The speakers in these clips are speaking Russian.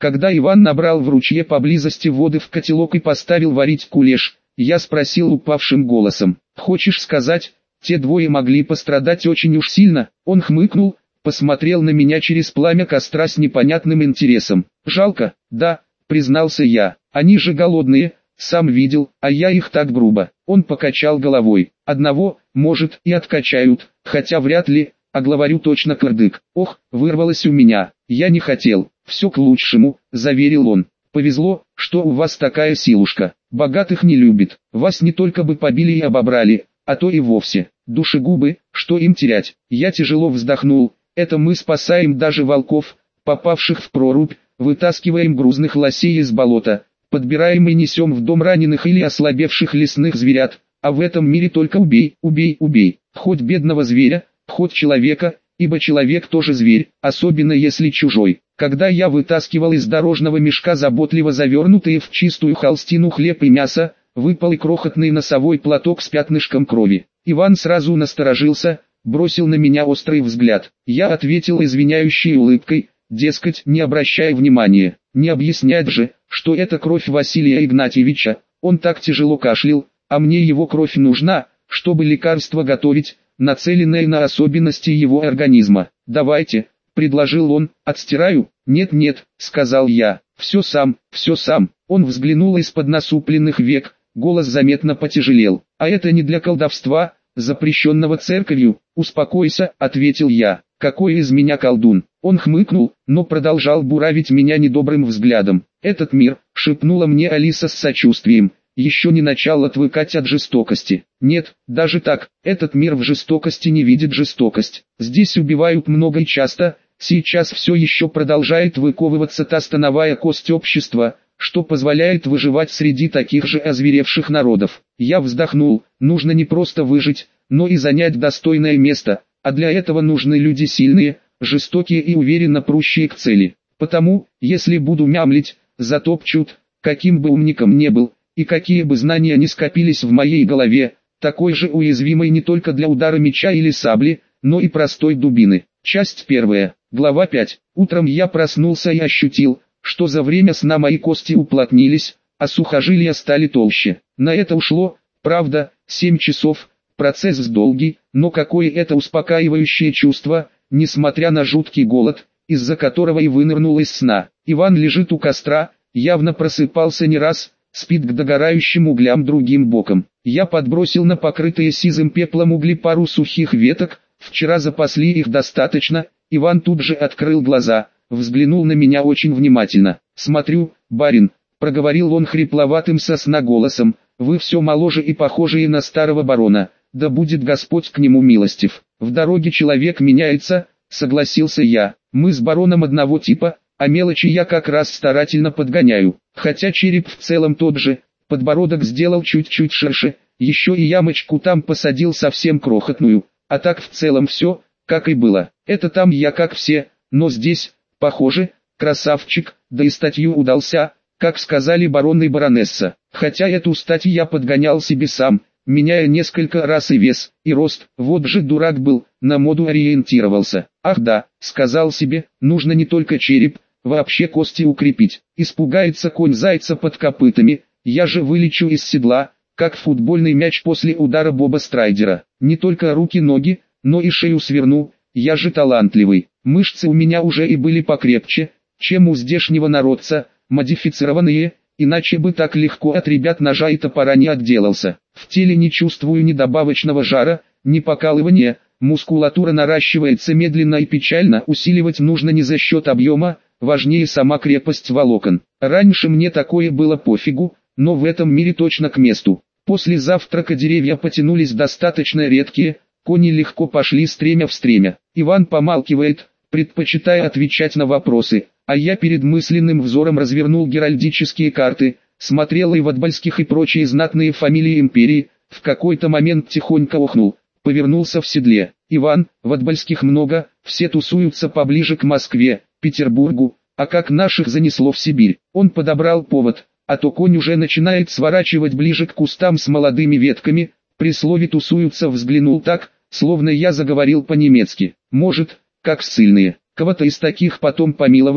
Когда Иван набрал в ручье поблизости воды в котелок и поставил варить кулеш, я спросил упавшим голосом: «Хочешь сказать, те двое могли пострадать очень уж сильно?» Он хмыкнул, посмотрел на меня через пламя костра с непонятным интересом. «Жалко, да», признался я, «они же голодные, сам видел, а я их так грубо». Он покачал головой. «Одного, может, и откачают, хотя вряд ли, а главарю точно кырдык». Ох, вырвалось у меня. Я не хотел. «Все к лучшему», заверил он. «Повезло, что у вас такая силушка. Богатых не любит. Вас не только бы побили и обобрали, а то и вовсе. Душегубы, что им терять?» Я тяжело вздохнул. «Это мы спасаем даже волков, попавших в прорубь, вытаскиваем грузных лосей из болота, подбираем и несем в дом раненых или ослабевших лесных зверят, а в этом мире только убей, убей, убей, хоть бедного зверя, хоть человека, ибо человек тоже зверь, особенно если чужой». Когда я вытаскивал из дорожного мешка заботливо завернутые в чистую холстину хлеб и мясо, выпал и крохотный носовой платок с пятнышком крови. Иван сразу насторожился, бросил на меня острый взгляд. Я ответил извиняющей улыбкой, дескать, не обращая внимания. Не объяснять же, что это кровь Василия Игнатьевича. Он так тяжело кашлял, а мне его кровь нужна, чтобы лекарство готовить, нацеленное на особенности его организма. «Давайте», — предложил он, — «отстираю?» «Нет-нет», — сказал я, — все сам, все сам». Он взглянул из-под насупленных век, голос заметно потяжелел. «А это не для колдовства, запрещенного церковью?» «Успокойся», — ответил я, — «какой из меня колдун?» Он хмыкнул, но продолжал буравить меня недобрым взглядом. «Этот мир», — шепнула мне Алиса с сочувствием, — «еще не начал отвыкать от жестокости». «Нет, даже так, этот мир в жестокости не видит жестокость. Здесь убивают много и часто. Сейчас все еще продолжает выковываться та становая кость общества, что позволяет выживать среди таких же озверевших народов». Я вздохнул. Нужно не просто выжить, но и занять достойное место, а для этого нужны люди сильные, жестокие и уверенно прущие к цели. Потому, если буду мямлить, затопчут, каким бы умником не был, и какие бы знания ни скопились в моей голове, такой же уязвимой не только для удара меча или сабли, но и простой дубины. Часть 1. Глава 5. Утром я проснулся и ощутил, что за время сна мои кости уплотнились, а сухожилия стали толще. На это ушло, правда, 7 часов, процесс долгий, но какое это успокаивающее чувство, несмотря на жуткий голод, из-за которого и вынырнул из сна. Иван лежит у костра, явно просыпался не раз, спит к догорающим углям другим боком. Я подбросил на покрытые сизым пеплом угли пару сухих веток, вчера запасли их достаточно. Иван тут же открыл глаза, взглянул на меня очень внимательно. «Смотрю, барин», — проговорил он хрипловатым со сна голосом, — «вы все моложе и похожие на старого барона, да будет Господь к нему милостив». «В дороге человек меняется», — согласился я, — «мы с бароном одного типа, а мелочи я как раз старательно подгоняю, хотя череп в целом тот же, подбородок сделал чуть-чуть ширше, еще и ямочку там посадил совсем крохотную, а так в целом все, как и было. Это там я как все, но здесь, похоже, красавчик, да и статью удался, как сказали барон и баронесса, хотя эту статью я подгонял себе сам, меняя несколько раз и вес, и рост. Вот же дурак был, на моду ориентировался. Ах да, сказал себе, нужно не только череп, вообще кости укрепить. Испугается конь зайца под копытами, я же вылечу из седла, как футбольный мяч после удара Боба Страйдера. Не только руки-ноги, но и шею сверну, я же талантливый. Мышцы у меня уже и были покрепче, чем у здешнего народца, модифицированные, иначе бы так легко от ребят ножа и топора не отделался. В теле не чувствую ни добавочного жара, ни покалывания, мускулатура наращивается медленно и печально, усиливать нужно не за счет объема, важнее сама крепость волокон. Раньше мне такое было пофигу, но в этом мире точно к месту. После завтрака деревья потянулись достаточно редкие, кони легко пошли стремя в стремя. Иван помалкивает, предпочитая отвечать на вопросы, а я перед мысленным взором развернул геральдические карты, смотрел и ватбальских и прочие знатные фамилии империи, в какой-то момент тихонько охнул, повернулся в седле. «Иван, ватбальских много, все тусуются поближе к Москве, Петербургу, а как наших занесло в Сибирь». Он подобрал повод, а то конь уже начинает сворачивать ближе к кустам с молодыми ветками. При слове «тусуются» взглянул так, словно я заговорил по-немецки. Может, как ссыльные. Кого-то из таких потом помиловали,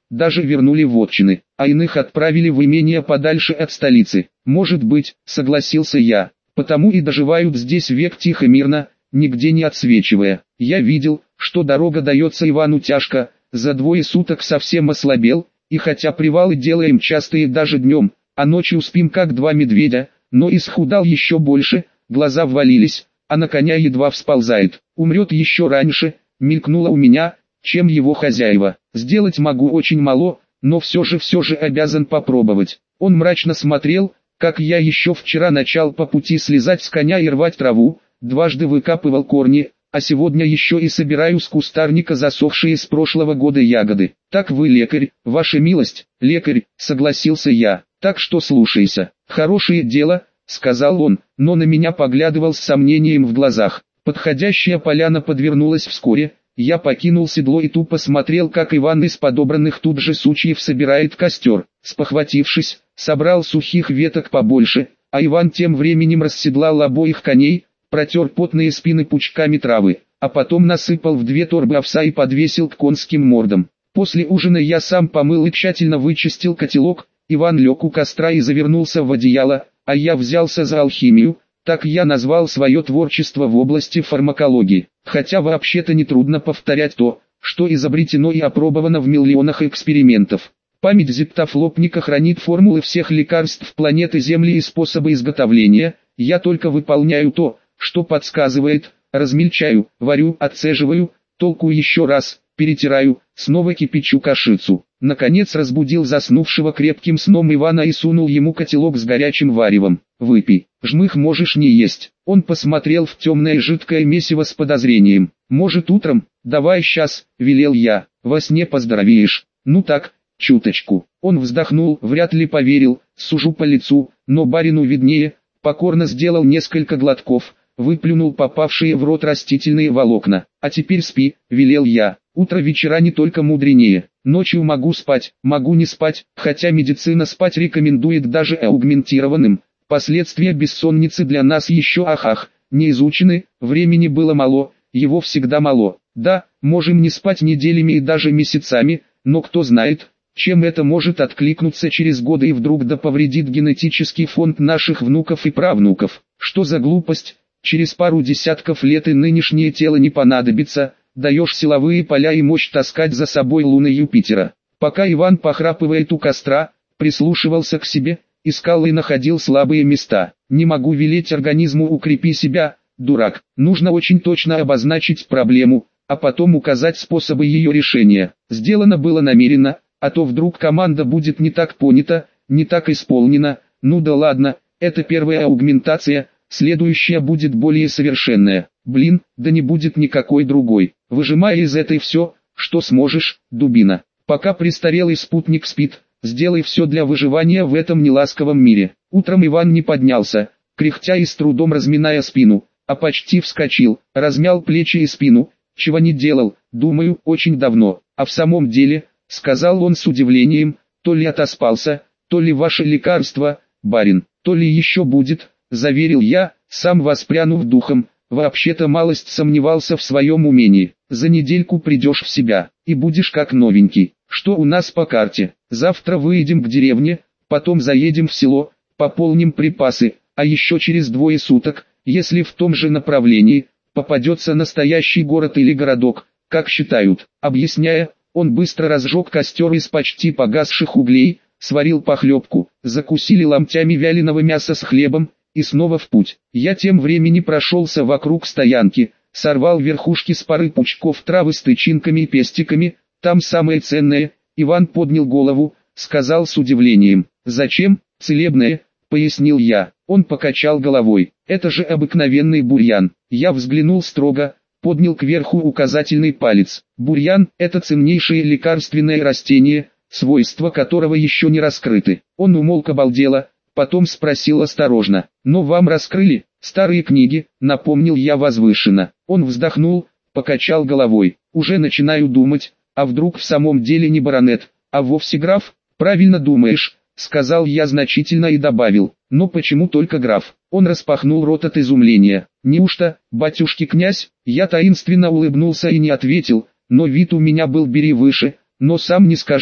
даже вернули в отчины, а иных отправили в имение подальше от столицы. Может быть, согласился я, потому и доживают здесь век тихо-мирно, нигде не отсвечивая. Я видел, что дорога дается Ивану тяжко, за 2 суток совсем ослабел, и хотя привалы делаем частые даже днем, а ночью спим как 2 медведя, но исхудал еще больше, глаза ввалились, а на коня едва всползает. Умрет еще раньше, мелькнуло у меня, чем его хозяева. Сделать могу очень мало, но все же обязан попробовать. Он мрачно смотрел, как я еще вчера начал по пути слезать с коня и рвать траву, дважды выкапывал корни, а сегодня еще и собираю с кустарника засохшие с прошлого года ягоды. Так вы лекарь, ваша милость, лекарь, согласился я, так что слушайся. Хорошее дело, сказал он, но на меня поглядывал с сомнением в глазах. Подходящая поляна подвернулась вскоре, я покинул седло и тупо смотрел, как Иван из подобранных тут же сучьев собирает костер. Спохватившись, собрал сухих веток побольше, а Иван тем временем расседлал обоих коней, протер потные спины пучками травы, а потом насыпал в 2 торбы овса и подвесил к конским мордам. После ужина я сам помыл и тщательно вычистил котелок, Иван лег у костра и завернулся в одеяло, а я взялся за алхимию. Так я назвал свое творчество в области фармакологии, хотя вообще-то нетрудно повторять то, что изобретено и опробовано в миллионах экспериментов. Память зиптофлопника хранит формулы всех лекарств планеты Земли и способы изготовления, я только выполняю то, что подсказывает, размельчаю, варю, отцеживаю, толкую еще раз, перетираю, снова кипячу кашицу. Наконец разбудил заснувшего крепким сном Ивана и сунул ему котелок с горячим варевом. «Выпей, жмых можешь не есть». Он посмотрел в темное жидкое месиво с подозрением. «Может утром? Давай сейчас», — велел я, — «во сне поздоровеешь». «Ну так, чуточку». Он вздохнул, вряд ли поверил, сужу по лицу, но барину виднее, покорно сделал несколько глотков, выплюнул попавшие в рот растительные волокна. «А теперь спи», — велел я. «Утро вечера не только мудренее. Ночью могу спать, могу не спать, хотя медицина спать рекомендует даже аугментированным. Последствия бессонницы для нас еще не изучены, времени было мало, его всегда мало. Да, можем не спать неделями и даже месяцами, но кто знает, чем это может откликнуться через годы и вдруг да повредит генетический фонд наших внуков и правнуков. Что за глупость, через пару десятков лет и нынешнее тело не понадобится, даешь силовые поля и мощь таскать за собой луны Юпитера». Пока Иван, похрапывает у костра, прислушивался к себе, искал и находил слабые места. «Не могу велеть организму укрепи себя, дурак. Нужно очень точно обозначить проблему, а потом указать способы ее решения. Сделано было намеренно, а то вдруг команда будет не так понята, не так исполнена. Ну да ладно, это первая аугментация, следующая будет более совершенная. Блин, да не будет никакой другой. Выжимай из этой все, что сможешь, дубина. Пока престарелый спутник спит, сделай все для выживания в этом неласковом мире». Утром Иван не поднялся, кряхтя и с трудом разминая спину, а почти вскочил, размял плечи и спину, чего не делал, думаю, очень давно. «А в самом деле», — сказал он с удивлением, — «то ли отоспался, то ли ваше лекарство, барин, то ли еще будет», — заверил я, сам воспрянув духом. Вообще-то малость сомневался в своем умении. «За недельку придешь в себя, и будешь как новенький. Что у нас по карте? Завтра выедем к деревне, потом заедем в село, пополним припасы, а еще через 2 суток, если в том же направлении, попадется настоящий город или городок, как считают». Объясняя, он быстро разжег костер из почти погасших углей, сварил похлебку, закусили ломтями вяленого мяса с хлебом, и снова в путь. Я тем временем прошелся вокруг стоянки, сорвал верхушки с пары пучков травы с тычинками и пестиками, там самое ценное. Иван поднял голову, сказал с удивлением: «Зачем, целебное?» — пояснил я. Он покачал головой: «Это же обыкновенный бурьян». Я взглянул строго, поднял кверху указательный палец. Бурьян — это ценнейшее лекарственное растение, свойства которого еще не раскрыты. Он умолк обалдело, потом спросил осторожно: «Но вам раскрыли старые книги?» — напомнил я возвышенно. Он вздохнул, покачал головой: «Уже начинаю думать, а вдруг в самом деле не баронет, а вовсе граф?» «Правильно думаешь», — сказал я значительно и добавил: «но почему только граф?» Он распахнул рот от изумления. «Неужто, батюшки князь?» Я таинственно улыбнулся и не ответил, но вид у меня был бери выше, но сам не скажу.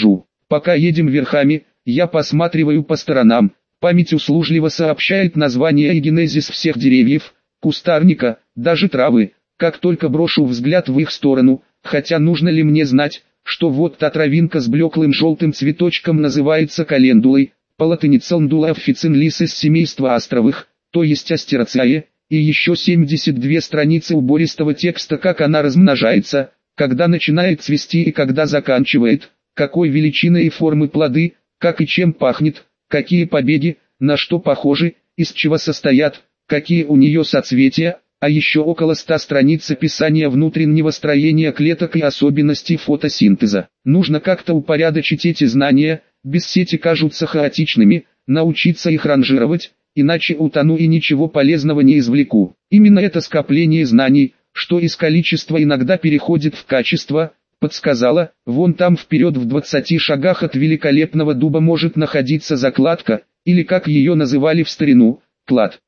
Пока едем верхами, я посматриваю по сторонам, память услужливо сообщает название и генезис всех деревьев, кустарника, даже травы. Как только брошу взгляд в их сторону, хотя нужно ли мне знать, что вот та травинка с блеклым желтым цветочком называется календулой, по латыни целндула оффицинлис из семейства астровых, то есть астероциае, и еще 72 страницы убористого текста, как она размножается, когда начинает цвести и когда заканчивает, какой величины и формы плоды, как и чем пахнет, какие побеги, на что похожи, из чего состоят, какие у нее соцветия, а еще около 100 страниц описания внутреннего строения клеток и особенностей фотосинтеза. Нужно как-то упорядочить эти знания, без сети кажутся хаотичными, научиться их ранжировать, иначе утону и ничего полезного не извлеку. Именно это скопление знаний, что из количества иногда переходит в качество, подсказала, вон там вперед в 20 шагах от великолепного дуба может находиться закладка, или как ее называли в старину, клад.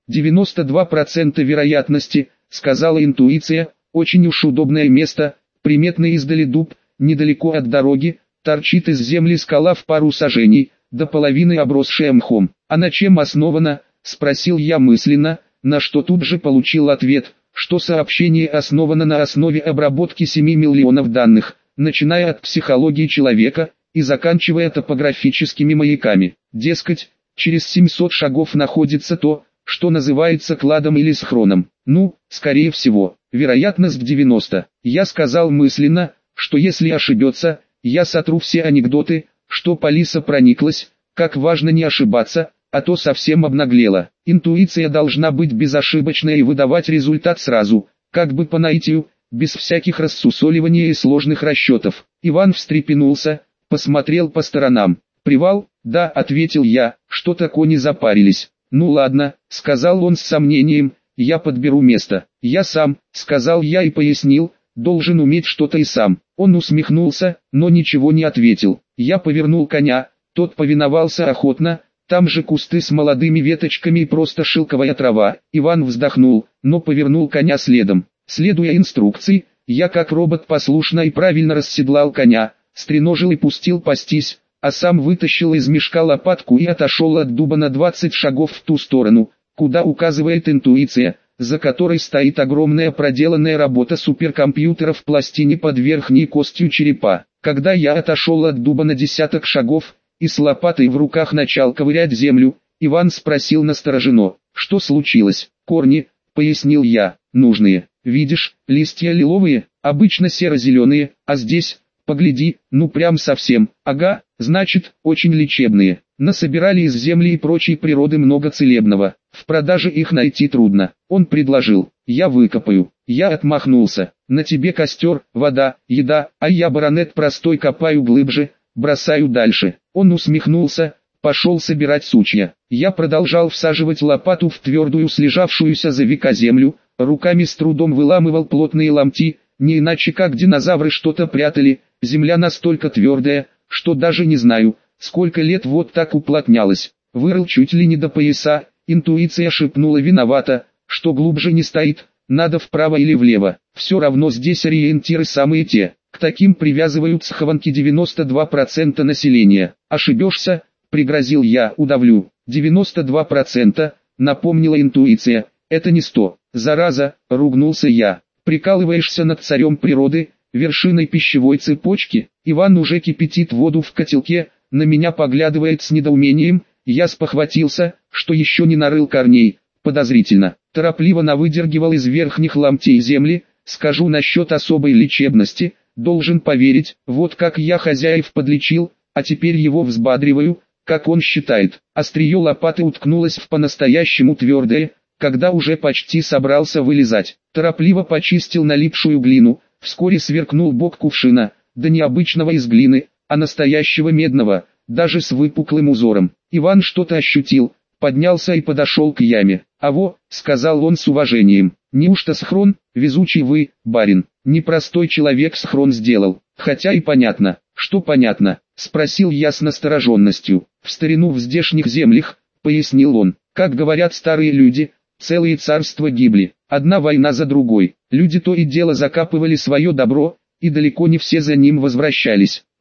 92% вероятности, сказала интуиция, очень уж удобное место, приметный издали дуб, недалеко от дороги, торчит из земли скала в пару саженей, до половины обросшая мхом. А на чем основана, спросил я мысленно, на что тут же получил ответ, что сообщение основано на основе обработки 7 миллионов данных, начиная от психологии человека и заканчивая топографическими маяками. Дескать, через 700 шагов находится то, что называется кладом или схроном. Ну, скорее всего, вероятность 90. Я сказал мысленно, что если ошибется, я сотру все анекдоты, что Полиса прониклась, как важно не ошибаться, а то совсем обнаглела. Интуиция должна быть безошибочной и выдавать результат сразу, как бы по наитию, без всяких рассусоливания и сложных расчетов. Иван встрепенулся, посмотрел по сторонам. «Привал?» «Да», — ответил я, — «что-то кони запарились». «Ну ладно», — сказал он с сомнением, — «я подберу место». «Я сам», — сказал я и пояснил, — «должен уметь что-то и сам». Он усмехнулся, но ничего не ответил. Я повернул коня, тот повиновался охотно, там же кусты с молодыми веточками и просто шелковая трава. Иван вздохнул, но повернул коня следом. Следуя инструкции, я как робот послушно и правильно расседлал коня, стреножил и пустил пастись, а сам вытащил из мешка лопатку и отошел от дуба на 20 шагов в ту сторону, куда указывает интуиция, за которой стоит огромная проделанная работа суперкомпьютера в пластине под верхней костью черепа. Когда я отошел от дуба на десяток шагов, и с лопатой в руках начал ковырять землю, Иван спросил настороженно, что случилось. «Корни», — пояснил я, — «нужные. Видишь, листья лиловые, обычно серо-зеленые, а здесь, погляди, ну прям совсем, ага, значит, очень лечебные. Насобирали из земли и прочей природы много целебного, в продаже их найти трудно». Он предложил, «Я выкопаю». Я отмахнулся, «На тебе костер, вода, еда, а я баронет простой копаю глубже, бросаю дальше». Он усмехнулся, пошел собирать сучья. Я продолжал всаживать лопату в твердую слежавшуюся за века землю, руками с трудом выламывал плотные ломти, не иначе как динозавры что-то прятали. Земля настолько твердая, что даже не знаю, сколько лет вот так уплотнялась. Вырыл чуть ли не до пояса, интуиция шепнула виновата, что глубже не стоит, надо вправо или влево. Все равно здесь ориентиры самые те. К таким привязываются хованки 92% населения. Ошибешься, пригрозил я, удавлю. 92%, напомнила интуиция, это не 100. Зараза, ругнулся я. Прикалываешься над царем природы, вершиной пищевой цепочки. Иван уже кипятит воду в котелке, на меня поглядывает с недоумением. Я спохватился, что еще не нарыл корней, подозрительно. Торопливо навыдергивал из верхних ломтей земли. Скажу насчет особой лечебности, должен поверить, вот как я хозяев подлечил, а теперь его взбадриваю, как он считает. Острие лопаты уткнулось в по-настоящему твердое, когда уже почти собрался вылезать. Торопливо почистил налипшую глину, вскоре сверкнул бок кувшина, да не обычного из глины, а настоящего медного, даже с выпуклым узором. Иван что-то ощутил, поднялся и подошел к яме. «Аво», — сказал он с уважением, — «неужто схрон, везучий вы, барин?» Непростой человек схрон сделал, хотя и понятно. «Что понятно?» — спросил я с настороженностью. «В старину в здешних землях», — пояснил он, — «как говорят старые люди, целые царства гибли, одна война за другой. Люди то и дело закапывали свое добро, и далеко не все за ним возвращались.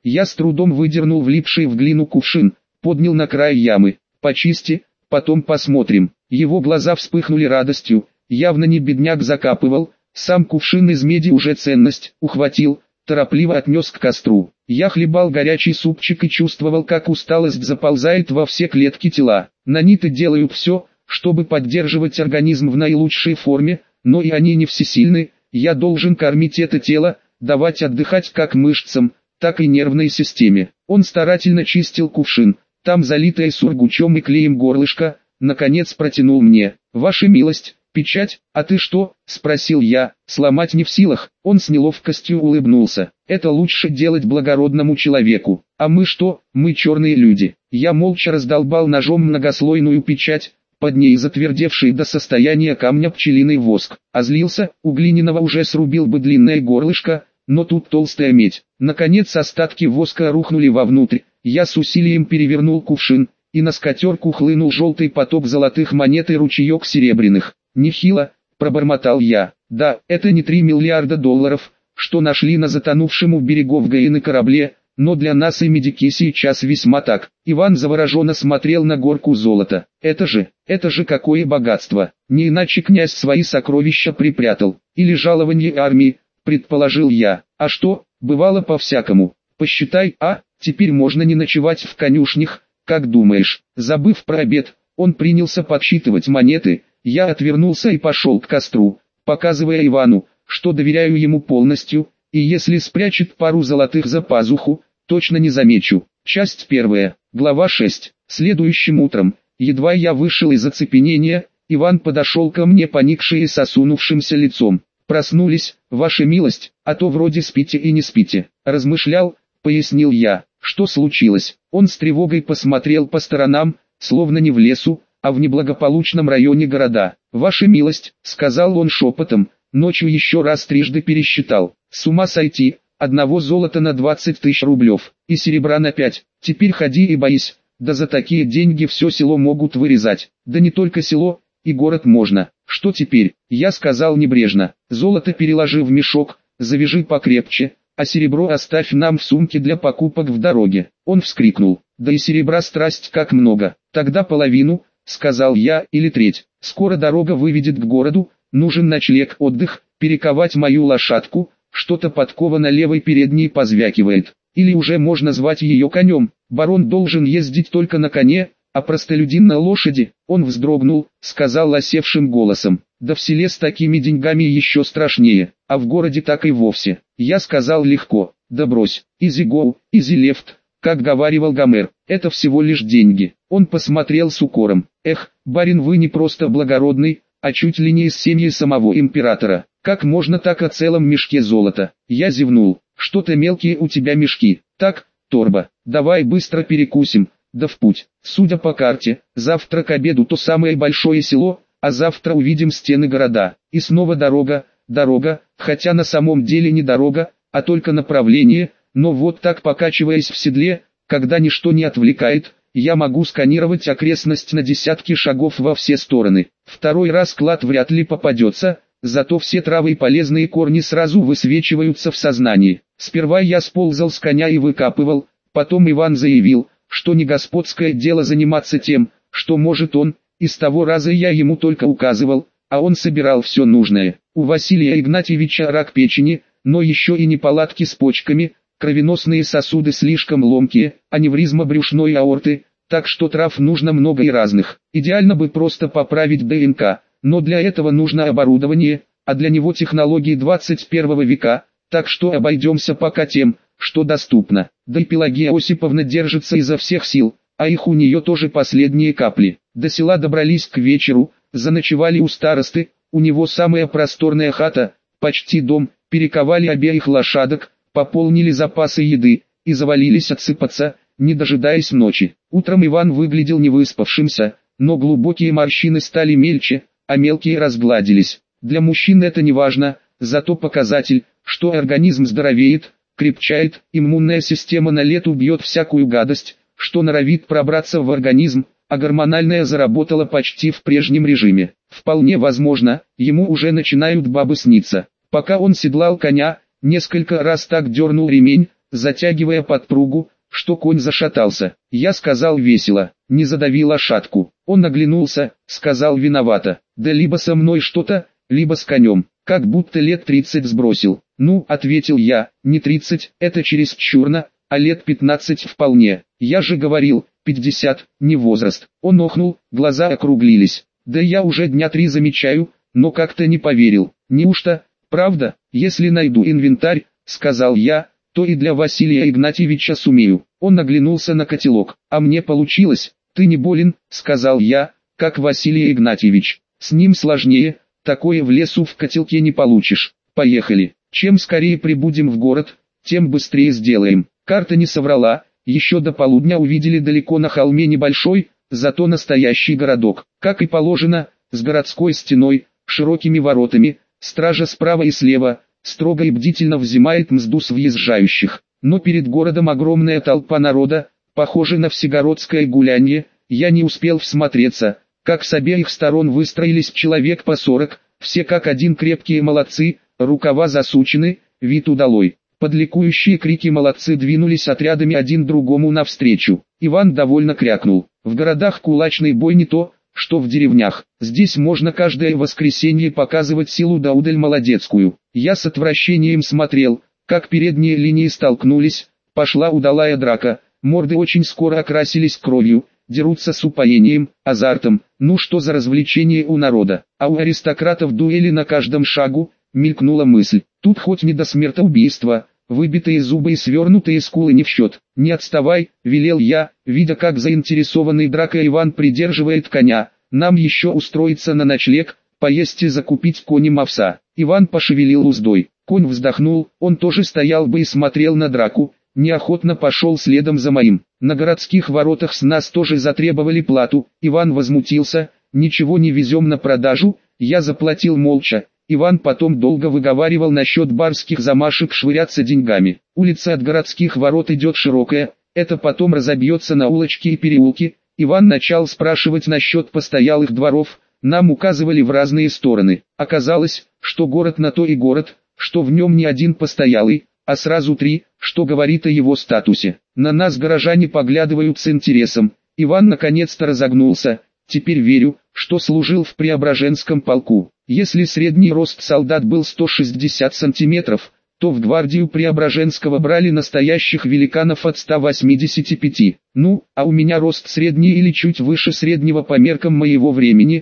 Я с трудом выдернул влипший в глину кувшин, поднял на край ямы. Почисти, потом посмотрим. Его глаза вспыхнули радостью, явно не бедняк закапывал, сам кувшин из меди уже ценность, ухватил, торопливо отнес к костру. Я хлебал горячий супчик и чувствовал, как усталость заползает во все клетки тела. Наниты делают все, чтобы поддерживать организм в наилучшей форме, но и они не всесильны. Я должен кормить это тело, давать отдыхать как мышцам, так и нервной системе. Он старательно чистил кувшин, там залитое сургучом и клеем горлышко, наконец протянул мне. «Ваша милость, печать, а ты что?» – спросил я, сломать не в силах. Он с неловкостью улыбнулся. «Это лучше делать благородному человеку. А мы что? Мы черные люди». Я молча раздолбал ножом многослойную печать, под ней затвердевший до состояния камня пчелиный воск. А злился, у глиняного уже срубил бы длинное горлышко, но тут толстая медь. Наконец остатки воска рухнули вовнутрь, я с усилием перевернул кувшин, и на скатерку хлынул желтый поток золотых монет и ручеек серебряных. «Нехило», — пробормотал я. «Да, это не 3 миллиарда долларов, что нашли на затонувшем у берегов Гаины корабле, но для нас и медики сейчас весьма так». Иван завороженно смотрел на горку золота. Это же какое богатство! Не иначе князь свои сокровища припрятал. Или жалование армии, предположил я. А что, бывало по-всякому. Посчитай, теперь можно не ночевать в конюшнях, как думаешь. Забыв про обед, он принялся подсчитывать монеты. Я отвернулся и пошел к костру, показывая Ивану, что доверяю ему полностью, и если спрячет пару золотых за пазуху, точно не замечу. Часть 1, глава 6. Следующим утром, едва я вышел из оцепенения, Иван подошел ко мне поникший и с осунувшимся лицом. «Проснулись, ваша милость, а то вроде спите и не спите». «Размышлял», — пояснил я. «Что случилось?» Он с тревогой посмотрел по сторонам, словно не в лесу, а в неблагополучном районе города. «Ваша милость», — сказал он шепотом, ночью еще раз трижды пересчитал. «С ума сойти, одного золота на 20 тысяч рублев, и серебра на 5, теперь ходи и боись, да за такие деньги все село могут вырезать, да не только село, и город можно». «Что теперь?» Я сказал небрежно. «Золото переложи в мешок, завяжи покрепче, а серебро оставь нам в сумке для покупок в дороге». Он вскрикнул. «Да и серебра страсть как много». «Тогда половину», — сказал я, — «или треть. Скоро дорога выведет к городу, нужен ночлег, отдых, перековать мою лошадку, что-то подковано на левой передней позвякивает. Или уже можно звать ее конем. Барон должен ездить только на коне, а простолюдин на лошади». Он вздрогнул, сказал осевшим голосом: «Да в селе с такими деньгами еще страшнее, а в городе так и вовсе». Я сказал легко: «Да брось, easy go, easy left, как говаривал Гомер, это всего лишь деньги». Он посмотрел с укором: «Эх, барин, вы не просто благородный, а чуть ли не из семьи самого императора. Как можно так о целом мешке золота?» Я зевнул: «Что-то мелкие у тебя мешки. Так, торба, давай быстро перекусим, да в путь». Судя по карте, завтра к обеду то самое большое село, а завтра увидим стены города. И снова дорога, хотя на самом деле не дорога, а только направление, но вот так, покачиваясь в седле, когда ничто не отвлекает, я могу сканировать окрестность на десятки шагов во все стороны. Второй раз клад вряд ли попадется, зато все травы и полезные корни сразу высвечиваются в сознании. Сперва я сползал с коня и выкапывал, потом Иван заявил, что не господское дело заниматься тем, что может он, и с того раза я ему только указывал, а он собирал все нужное. У Василия Игнатьевича рак печени, но еще и неполадки с почками, кровеносные сосуды слишком ломкие, аневризма брюшной аорты, так что трав нужно много и разных. Идеально бы просто поправить ДНК, но для этого нужно оборудование, а для него технологии 21 века, так что обойдемся пока тем, что доступно. Да и Пелагея Осиповна держится изо всех сил, а их у нее тоже последние капли. До села добрались к вечеру, заночевали у старосты, у него самая просторная хата, почти дом, перековали обеих лошадок, пополнили запасы еды и завалились отсыпаться, не дожидаясь ночи. Утром Иван выглядел невыспавшимся, но глубокие морщины стали мельче, а мелкие разгладились. Для мужчин это не важно, зато показатель, что организм здоровеет, крепчает, иммунная система на лету бьет всякую гадость, что норовит пробраться в организм, а гормональная заработала почти в прежнем режиме. Вполне возможно, ему уже начинают бабы сниться. Пока он седлал коня, несколько раз так дернул ремень, затягивая подпругу, что конь зашатался. Я сказал весело: «Не задави лошадку». Он оглянулся, сказал виновато: «Да либо со мной что-то, либо с конем, как будто лет 30 сбросил». «Ну», — ответил я, — «не 30, это чересчурно, а лет 15 вполне. Я же говорил, 50, не возраст». Он охнул, глаза округлились. «Да я уже дня 3 замечаю, но как-то не поверил». «Неужто, правда? Если найду инвентарь, — сказал я, — то и для Василия Игнатьевича сумею». Он оглянулся на котелок. «А мне получилось». «Ты не болен, — сказал я, — как Василий Игнатьевич. С ним сложнее, такое в лесу в котелке не получишь. Поехали. Чем скорее прибудем в город, тем быстрее сделаем». Карта не соврала, еще до полудня увидели далеко на холме небольшой, зато настоящий городок. Как и положено, с городской стеной, широкими воротами, стража справа и слева, строго и бдительно взимает мзду с въезжающих. Но перед городом огромная толпа народа, похоже на всегородское гулянье. Я не успел всмотреться, как с обеих сторон выстроились человек по 40, все как один крепкие молодцы, рукава засучены, вид удалой. Под ликующие крики молодцы двинулись отрядами один другому навстречу. Иван довольно крякнул. В городах кулачный бой не то, что в деревнях. Здесь можно каждое воскресенье показывать силу да удаль молодецкую. Я с отвращением смотрел, как передние линии столкнулись, пошла удалая драка, морды очень скоро окрасились кровью, дерутся с упоением, азартом. Ну что за развлечение у народа? А у аристократов дуэли на каждом шагу, мелькнула мысль. Тут хоть не до смертоубийства, выбитые зубы и свернутые скулы не в счет. «Не отставай», — велел я, видя как заинтересованный дракой Иван придерживает коня. «Нам еще устроиться на ночлег, поесть и закупить коням овса». Иван пошевелил уздой. Конь вздохнул, он тоже стоял бы и смотрел на драку, неохотно пошел следом за моим. На городских воротах с нас тоже затребовали плату. Иван возмутился: «Ничего не везем на продажу». Я заплатил молча. Иван потом долго выговаривал насчет барских замашек швыряться деньгами. Улица от городских ворот идет широкая, это потом разобьется на улочки и переулки. Иван начал спрашивать насчет постоялых дворов, нам указывали в разные стороны. Оказалось, что город на то и город, что в нем не один постоялый, а сразу 3, что говорит о его статусе. На нас горожане поглядывают с интересом. Иван наконец-то разогнулся. Теперь верю, что служил в Преображенском полку. Если средний рост солдат был 160 сантиметров, то в гвардию Преображенского брали настоящих великанов от 185. Ну, а у меня рост средний или чуть выше среднего по меркам моего времени,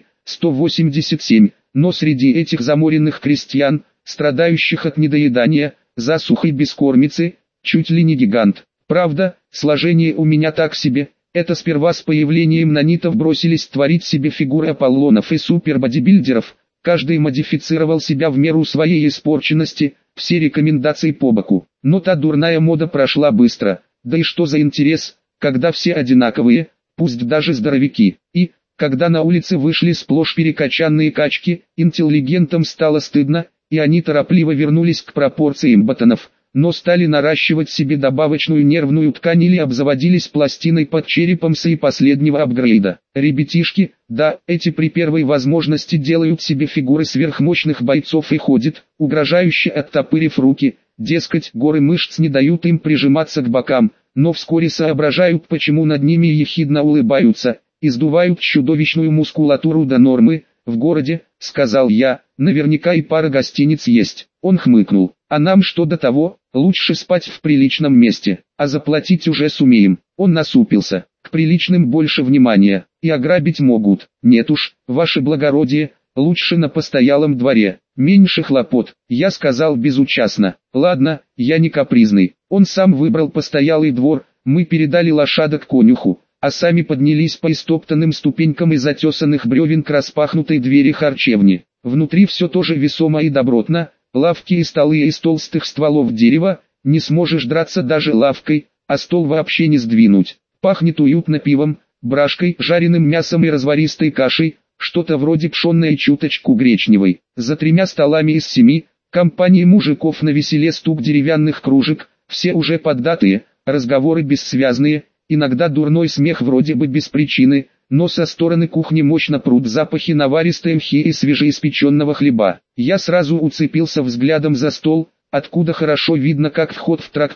187, но среди этих заморенных крестьян, страдающих от недоедания, засухой бескормицы, чуть ли не гигант. Правда, сложение у меня так себе. Это сперва с появлением нанитов бросились творить себе фигуры Аполлонов и супербодибилдеров, каждый модифицировал себя в меру своей испорченности, все рекомендации по боку. Но та дурная мода прошла быстро, да и что за интерес, когда все одинаковые, пусть даже здоровяки. И, когда на улице вышли сплошь перекачанные качки, интеллигентам стало стыдно, и они торопливо вернулись к пропорциям ботанов, но стали наращивать себе добавочную нервную ткань или обзаводились пластиной под черепом и последнего апгрейда. Ребятишки, да, эти при первой возможности делают себе фигуры сверхмощных бойцов и ходят, угрожающе оттопырив руки, дескать, горы мышц не дают им прижиматься к бокам, но вскоре соображают, почему над ними ехидно улыбаются, и сдувают чудовищную мускулатуру до нормы. «В городе, — сказал я, — наверняка и пара гостиниц есть». Он хмыкнул. «А нам что до того, лучше спать в приличном месте, а заплатить уже сумеем». Он насупился. «К приличным больше внимания, и ограбить могут». «Нет уж, ваше благородие, лучше на постоялом дворе, меньше хлопот». Я сказал безучастно: «Ладно, я не капризный». Он сам выбрал постоялый двор, мы передали лошадок конюху, а сами поднялись по истоптанным ступенькам из отесанных бревен к распахнутой двери харчевни. Внутри все тоже весомо и добротно, лавки и столы из толстых стволов дерева, не сможешь драться даже лавкой, а стол вообще не сдвинуть. Пахнет уютно пивом, брашкой, жареным мясом и разваристой кашей, что-то вроде пшенной чуточку гречневой. За 3 столами из 7, компания мужиков навеселе, стук деревянных кружек, все уже поддатые, разговоры бессвязные, иногда дурной смех вроде бы без причины, но со стороны кухни мощно прут запахи наваристой мхи и свежеиспеченного хлеба. Я сразу уцепился взглядом за стол, откуда хорошо видно как вход в трактир,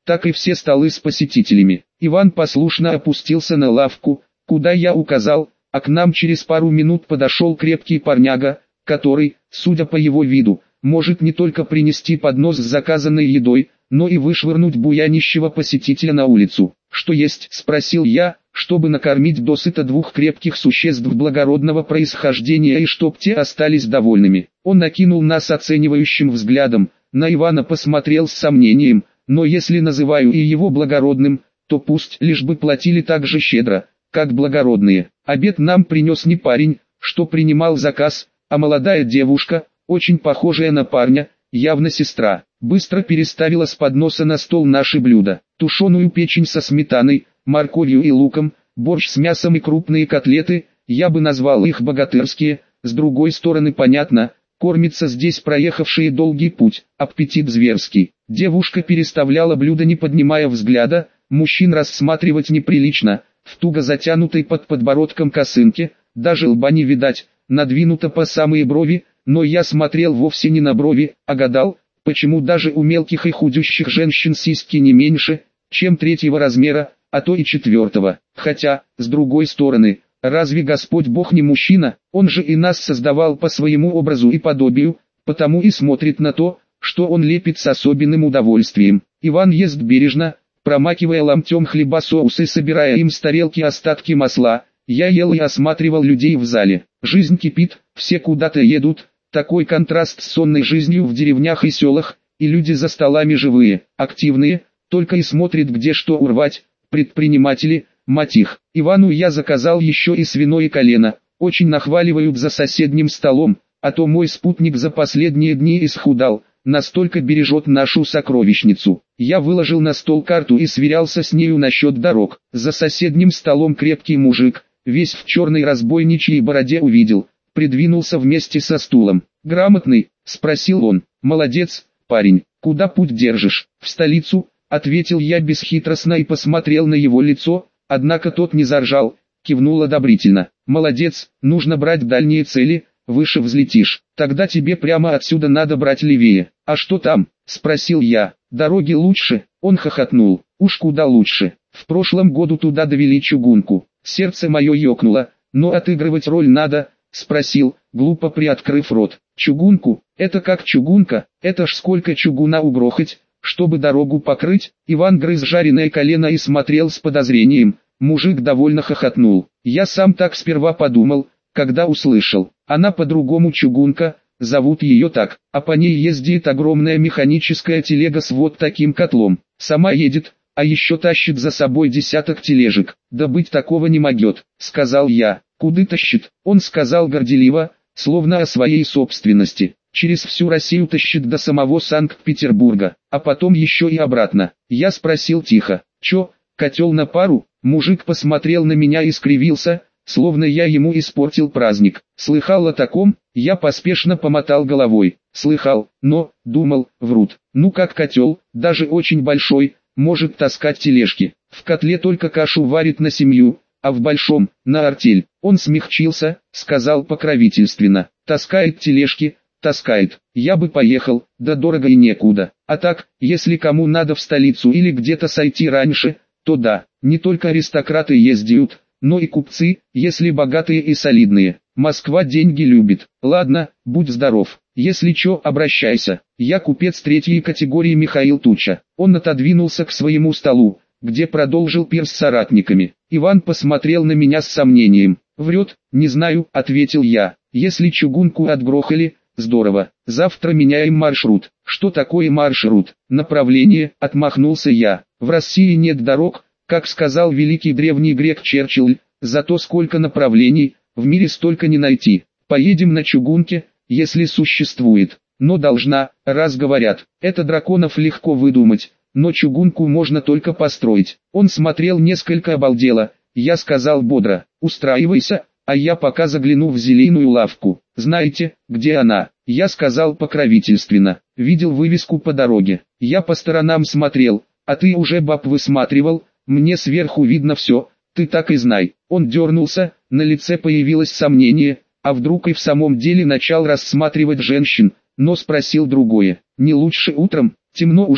так и все столы с посетителями. Иван послушно опустился на лавку, куда я указал, а к нам через пару минут подошел крепкий парняга, который, судя по его виду, может не только принести поднос с заказанной едой, но и вышвырнуть буянищего посетителя на улицу. «Что есть?» – спросил я, чтобы накормить досыта двух крепких существ благородного происхождения и чтоб те остались довольными. Он накинул нас оценивающим взглядом, на Ивана посмотрел с сомнением, но если называю и его благородным, то пусть лишь бы платили так же щедро, как благородные. Обед нам принес не парень, что принимал заказ, а молодая девушка, очень похожая на парня, явно сестра. Быстро переставила с подноса на стол наши блюда: тушеную печень со сметаной, морковью и луком, борщ с мясом и крупные котлеты, я бы назвал их богатырские, с другой стороны понятно, кормятся здесь проехавшие долгий путь, аппетит зверский. Девушка переставляла блюда не поднимая взгляда, мужчин рассматривать неприлично, в туго затянутой под подбородком косынке, даже лба не видать, надвинуто по самые брови, но я смотрел вовсе не на брови, а гадал, почему даже у мелких и худющих женщин сиськи не меньше, чем третьего размера, а то и четвертого. Хотя, с другой стороны, разве Господь Бог не мужчина, Он же и нас создавал по своему образу и подобию, потому и смотрит на то, что Он лепит с особенным удовольствием. Иван ест бережно, промакивая ломтем хлеба соус и собирая им с тарелки остатки масла. Я ел и осматривал людей в зале. Жизнь кипит, все куда-то едут. Такой контраст с сонной жизнью в деревнях и селах, и люди за столами живые, активные, только и смотрят где что урвать, предприниматели, мать их. Ивану я заказал еще и свиное колено, очень нахваливают за соседним столом, а то мой спутник за последние дни исхудал, настолько бережет нашу сокровищницу. Я выложил на стол карту и сверялся с нею насчет дорог. За соседним столом крепкий мужик, весь в черной разбойничьей бороде увидел. Придвинулся вместе со стулом. «Грамотный?» – спросил он. «Молодец, парень. Куда путь держишь?» «В столицу», – ответил я бесхитростно и посмотрел на его лицо, однако тот не заржал, кивнул одобрительно. «Молодец, нужно брать дальние цели, выше взлетишь. Тогда тебе прямо отсюда надо брать левее». «А что там?» – спросил я. «Дороги лучше?» – он хохотнул. «Уж куда лучше. В прошлом году туда довели чугунку». Сердце мое ёкнуло, но отыгрывать роль надо. Спросил, глупо приоткрыв рот. «Чугунку? Это как чугунка? Это ж сколько чугуна угрохать, чтобы дорогу покрыть?» Иван грыз жареное колено и смотрел с подозрением. Мужик довольно хохотнул. Я сам так сперва подумал, когда услышал. Она по-другому чугунка, зовут ее так, а по ней ездит огромная механическая телега с вот таким котлом. Сама едет, а еще тащит за собой десяток тележек. «Да быть такого не могет», — сказал я. «Куды тащит?» Он сказал горделиво, словно о своей собственности. «Через всю Россию тащит до самого Санкт-Петербурга, а потом еще и обратно». Я спросил тихо: «Чё, котел на пару?» Мужик посмотрел на меня и скривился, словно я ему испортил праздник. «Слыхал о таком?» Я поспешно помотал головой. «Слыхал, но, думал, врут. Ну как котел, даже очень большой, может таскать тележки. В котле только кашу варит на семью, а в большом – на артель». Он смягчился, сказал покровительственно: «Таскает тележки, таскает. Я бы поехал, да дорого и некуда. А так, если кому надо в столицу или где-то сойти раньше, то да, не только аристократы ездят, но и купцы, если богатые и солидные. Москва деньги любит. Ладно, будь здоров. Если чё, обращайся. Я купец третьей категории Михаил Туча». Он отодвинулся к своему столу, где продолжил пир с соратниками. Иван посмотрел на меня с сомнением. «Врет, не знаю», — ответил я. «Если чугунку отгрохали, здорово. Завтра меняем маршрут». «Что такое маршрут?» «Направление», — отмахнулся я. «В России нет дорог, как сказал великий древний грек Черчилль, зато сколько направлений, в мире столько не найти. Поедем на чугунке, если существует. Но должна, раз говорят. Это драконов легко выдумать, но чугунку можно только построить». Он смотрел несколько обалдело. Я сказал бодро: «Устраивайся, а я пока загляну в зеленую лавку». «Знаете, где она?» Я сказал покровительственно. «Видел вывеску по дороге. Я по сторонам смотрел, а ты уже баб высматривал, мне сверху видно все, ты так и знай». Он дернулся, на лице появилось сомнение, а вдруг и в самом деле начал рассматривать женщин, но спросил другое: «Не лучше утром? Темно уже».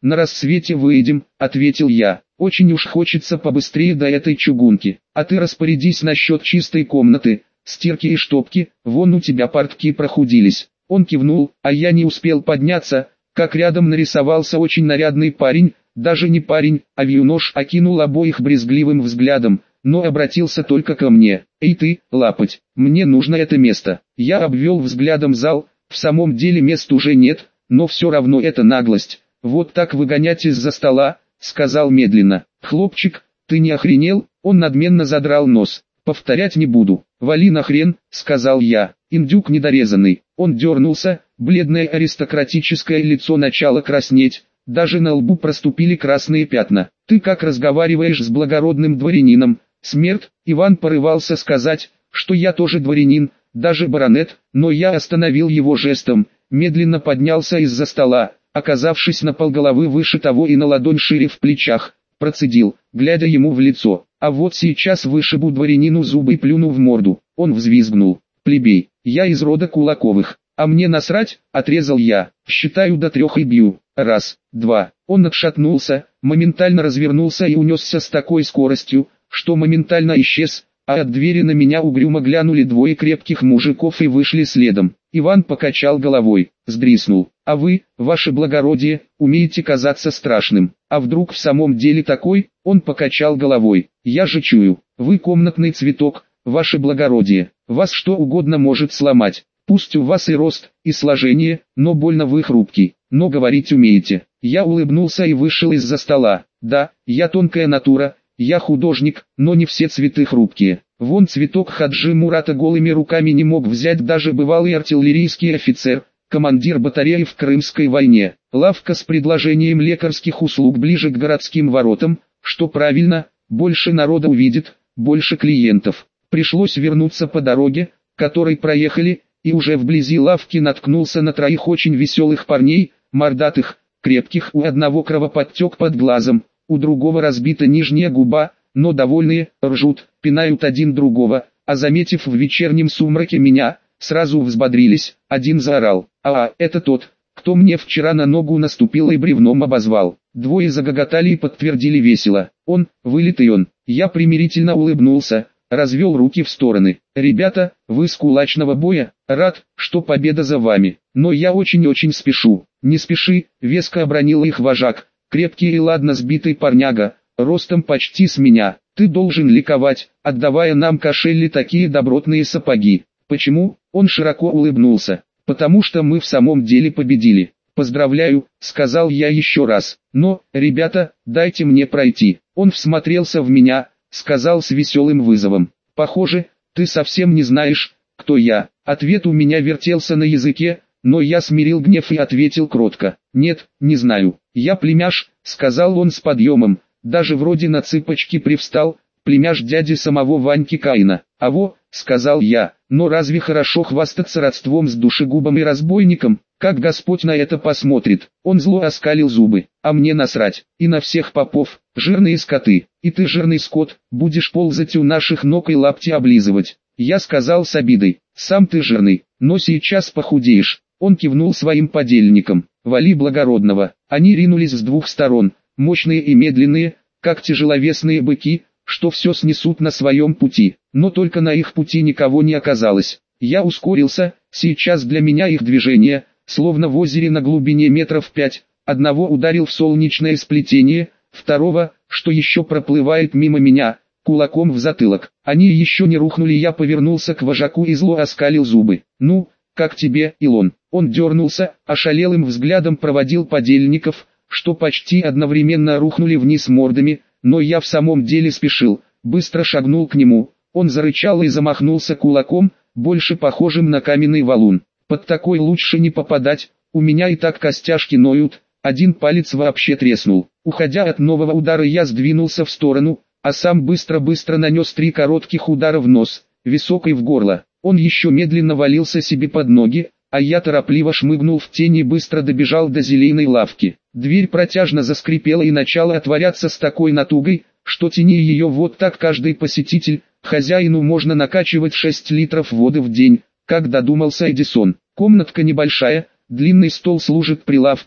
на рассвете выйдем, ответил я. Очень уж хочется побыстрее до этой чугунки. А ты распорядись насчет чистой комнаты, стирки и штопки, вон у тебя портки прохудились. Он кивнул, а я не успел подняться, как рядом нарисовался очень нарядный парень, даже не парень, а вьюнош, окинул обоих брезгливым взглядом, но обратился только ко мне. «Эй ты, лапоть, мне нужно это место». Я обвел взглядом зал, в самом деле мест уже нет, но все равно это наглость. «Вот так выгонять из-за стола», — сказал медленно. «Хлопчик, ты не охренел?» Он надменно задрал нос. «Повторять не буду. Вали нахрен», — сказал я. Индюк недорезанный. Он дернулся, бледное аристократическое лицо начало краснеть, даже на лбу проступили красные пятна. «Ты как разговариваешь с благородным дворянином?» Смерть. Иван порывался сказать, что я тоже дворянин, даже баронет, но я остановил его жестом, медленно поднялся из-за стола, оказавшись на полголовы выше того и на ладонь шире в плечах, процедил, глядя ему в лицо. «А вот сейчас вышибу дворянину зубы и плюну в морду». Он взвизгнул. «Плебей, я из рода Кулаковых, а мне насрать», — отрезал я. «Считаю до 3 и бью. 1, 2». Он отшатнулся, моментально развернулся и унесся с такой скоростью, что моментально исчез, а от двери на меня угрюмо глянули 2 крепких мужиков и вышли следом. Иван покачал головой, сдриснул. «А вы, ваше благородие, умеете казаться страшным. А вдруг в самом деле такой?» Он покачал головой. «Я же чую, вы комнатный цветок, ваше благородие. Вас что угодно может сломать. Пусть у вас и рост, и сложение, но больно вы хрупкий, но говорить умеете». Я улыбнулся и вышел из-за стола. «Да, я тонкая натура, я художник, но не все цветы хрупкие. Вон цветок Хаджи Мурата голыми руками не мог взять даже бывалый артиллерийский офицер, командир батареи в Крымской войне. Лавка с предложением лекарских услуг ближе к городским воротам, что правильно, больше народа увидит, больше клиентов. Пришлось вернуться по дороге, которой проехали, и уже вблизи лавки наткнулся на 3 очень веселых парней, мордатых, крепких. У одного кровоподтек под глазом, у другого разбита нижняя губа, но довольные, ржут, пинают один другого, а заметив в вечернем сумраке меня, сразу взбодрились. Один заорал: это тот, кто мне вчера на ногу наступил и бревном обозвал». 2 загоготали и подтвердили весело: «Он, вылитый он». Я примирительно улыбнулся, развел руки в стороны. «Ребята, вы с кулачного боя? Рад, что победа за вами, но я очень-очень спешу». «Не спеши», — веско обронил их вожак, крепкий и ладно сбитый парняга, ростом почти с меня. «Ты должен ликовать, отдавая нам кошелли такие добротные сапоги». «Почему?» — он широко улыбнулся. «Потому что мы в самом деле победили». «Поздравляю», — сказал я еще раз. «Но, ребята, дайте мне пройти». Он всмотрелся в меня, сказал с веселым вызовом: «Похоже, ты совсем не знаешь, кто я». Ответ у меня вертелся на языке, но я смирил гнев и ответил кротко: «Нет, не знаю. Я племяш», — сказал он с подъемом, даже вроде на цыпочки привстал, «племяш дяди самого Ваньки Каина». «Аво», — сказал я, — «но разве хорошо хвастаться родством с душегубом и разбойником? Как Господь на это посмотрит?» Он зло оскалил зубы: «А мне насрать, и на всех попов, жирные скоты, и ты, жирный скот, будешь ползать у наших ног и лапти облизывать». Я сказал с обидой: «Сам ты жирный, но сейчас похудеешь». Он кивнул своим подельникам: «Вали благородного». Они ринулись с 2 сторон, мощные и медленные, как тяжеловесные быки, что все снесут на своем пути, но только на их пути никого не оказалось. Я ускорился, сейчас для меня их движение, словно в озере на глубине метров 5, одного ударил в солнечное сплетение, второго, что еще проплывает мимо меня, кулаком в затылок. Они еще не рухнули, я повернулся к вожаку и зло оскалил зубы. «Ну, как тебе, Илон?» Он дернулся, ошалелым взглядом проводил подельников, что почти одновременно рухнули вниз мордами, но я в самом деле спешил, быстро шагнул к нему. Он зарычал и замахнулся кулаком, больше похожим на каменный валун. Под такой лучше не попадать, у меня и так костяшки ноют, один палец вообще треснул. Уходя от нового удара, я сдвинулся в сторону, а сам быстро-быстро нанес 3 коротких удара в нос, висок и в горло. Он еще медленно валился себе под ноги, а я торопливо шмыгнул в тень и быстро добежал до зелейной лавки. Дверь протяжно заскрипела и начала отворяться с такой натугой, что тяни ее вот так каждый посетитель. Хозяину можно накачивать 6 литров воды в день, как додумался Эдисон. Комнатка небольшая, длинный стол служит прилавком,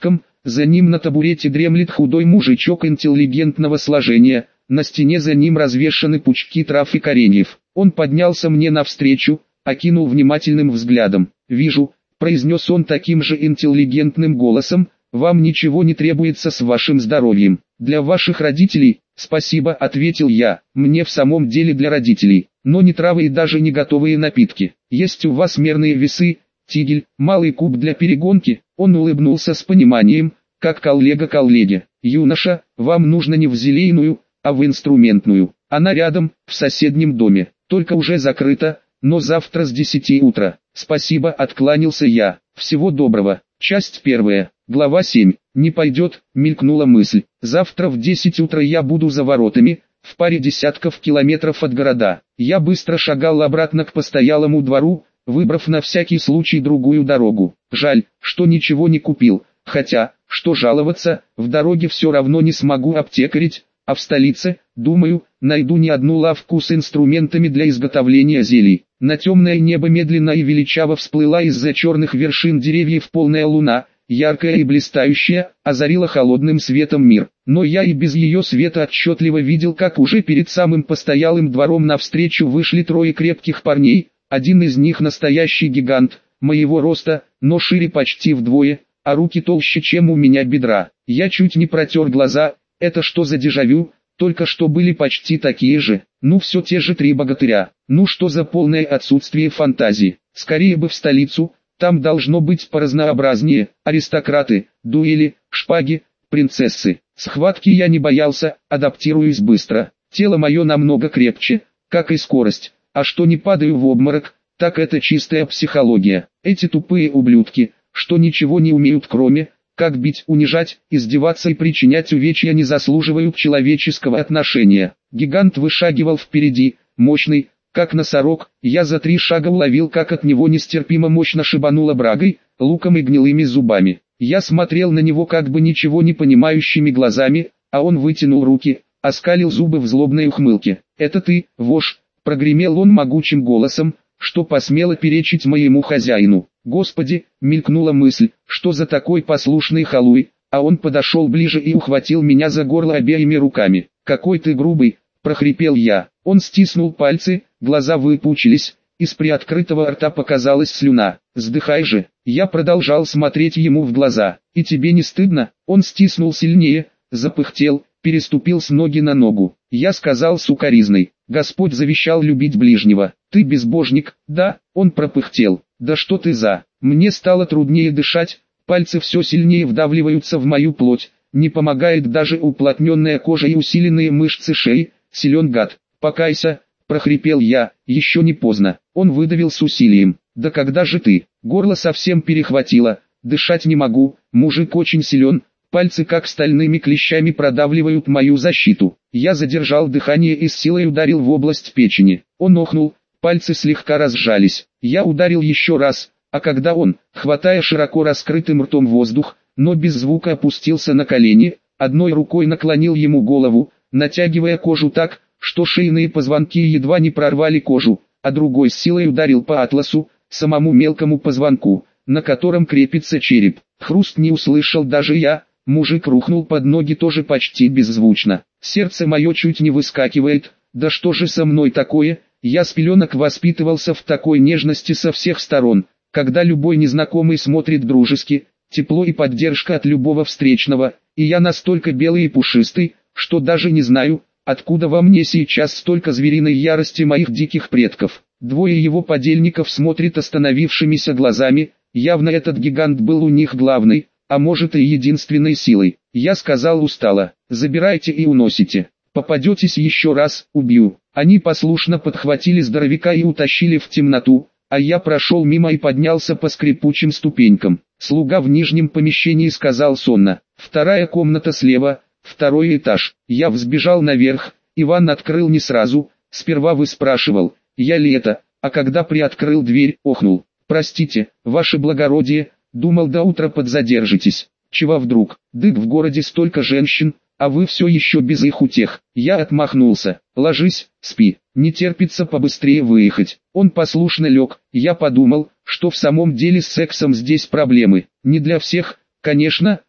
За ним на табурете дремлет худой мужичок интеллигентного сложения, на стене за ним развешаны пучки трав и кореньев. Он поднялся мне навстречу, окинул внимательным взглядом. «Вижу», — произнес он таким же интеллигентным голосом, — «вам ничего не требуется с вашим здоровьем. Для ваших родителей?» «Спасибо», — ответил я, — «мне в самом деле для родителей, но не травы и даже не готовые напитки. Есть у вас мерные весы, тигель, малый куб для перегонки?» Он улыбнулся с пониманием, как коллега коллеге. «Юноша, вам нужно не в зелейную, а в инструментную. Она рядом, в соседнем доме, только уже закрыта, но завтра с 10 утра». «Спасибо», — откланялся я. «Всего доброго». Часть 1. Глава 7. «Не пойдет», — мелькнула мысль. «Завтра в 10 утра я буду за воротами, в паре десятков километров от города». Я быстро шагал обратно к постоялому двору, выбрав на всякий случай другую дорогу. Жаль, что ничего не купил, хотя, что жаловаться, в дороге все равно не смогу аптекарить, а в столице, думаю, найду не одну лавку с инструментами для изготовления зелий. На темное небо медленно и величаво всплыла из-за черных вершин деревьев полная луна, яркая и блистающая, озарила холодным светом мир. Но я и без ее света отчетливо видел, как уже перед самым постоялым двором навстречу вышли трое крепких парней. Один из них настоящий гигант, моего роста, но шире почти вдвое, а руки толще, чем у меня бедра. Я чуть не протер глаза. Это что за дежавю? Только что были почти такие же. Ну все те же три богатыря. Ну что за полное отсутствие фантазии. Скорее бы в столицу, там должно быть поразнообразнее. Аристократы, дуэли, шпаги, принцессы. Схватки я не боялся, адаптируюсь быстро. Тело мое намного крепче, как и скорость. А что не падаю в обморок, так это чистая психология. Эти тупые ублюдки, что ничего не умеют кроме как бить, унижать, издеваться и причинять увечья, не заслуживают человеческого отношения. Гигант вышагивал впереди, мощный, как носорог. Я за 3 шага уловил, как от него нестерпимо мощно шибануло брагой, луком и гнилыми зубами. Я смотрел на него как бы ничего не понимающими глазами, а он вытянул руки, оскалил зубы в злобной ухмылке. «Это ты, вошь!» — прогремел он могучим голосом, что посмело перечить моему хозяину. «Господи!» — мелькнула мысль, что за такой послушный халуй, а он подошел ближе и ухватил меня за горло обеими руками. «Какой ты грубый!» — прохрипел я. Он стиснул пальцы, глаза выпучились, из приоткрытого рта показалась слюна. «Сдыхай же!» Я продолжал смотреть ему в глаза. «И тебе не стыдно?» Он стиснул сильнее, запыхтел, переступил с ноги на ногу. Я сказал с укоризной: «Господь завещал любить ближнего. Ты безбожник, да?» Он пропыхтел: «Да что ты за...» Мне стало труднее дышать, пальцы все сильнее вдавливаются в мою плоть, не помогает даже уплотненная кожа и усиленные мышцы шеи. «Силен гад, покайся!» — прохрипел я. «Еще не поздно». Он выдавил с усилием: «Да когда же ты?» Горло совсем перехватило, дышать не могу, мужик очень силен. Пальцы как стальными клещами продавливают мою защиту. Я задержал дыхание и с силой ударил в область печени. Он охнул, пальцы слегка разжались. Я ударил еще раз, а когда он, хватая широко раскрытым ртом воздух, но без звука опустился на колени, одной рукой наклонил ему голову, натягивая кожу так, что шейные позвонки едва не прорвали кожу, а другой с силой ударил по атласу, самому мелкому позвонку, на котором крепится череп. Хруст не услышал даже я. Мужик рухнул под ноги тоже почти беззвучно. Сердце мое чуть не выскакивает. Да что же со мной такое? Я с пеленок воспитывался в такой нежности со всех сторон, когда любой незнакомый смотрит дружески, тепло и поддержка от любого встречного, и я настолько белый и пушистый, что даже не знаю, откуда во мне сейчас столько звериной ярости моих диких предков. Двое его подельников смотрят остановившимися глазами, явно этот гигант был у них главный, а может и единственной силой. Я сказал устало: «Забирайте и уносите. Попадетесь еще раз, убью». Они послушно подхватили здоровяка и утащили в темноту, а я прошел мимо и поднялся по скрипучим ступенькам. Слуга в нижнем помещении сказал сонно: «Вторая комната слева, 2-й этаж». Я взбежал наверх. Иван открыл не сразу, сперва выспрашивал, я ли это, а когда приоткрыл дверь, охнул: «Простите, ваше благородие, думал до утра подзадержитесь». «Чего вдруг? Дык в городе столько женщин, а вы все еще без их утех». Я отмахнулся: «Ложись, спи, не терпится побыстрее выехать». Он послушно лег. Я подумал, что в самом деле с сексом здесь проблемы. Не для всех, конечно,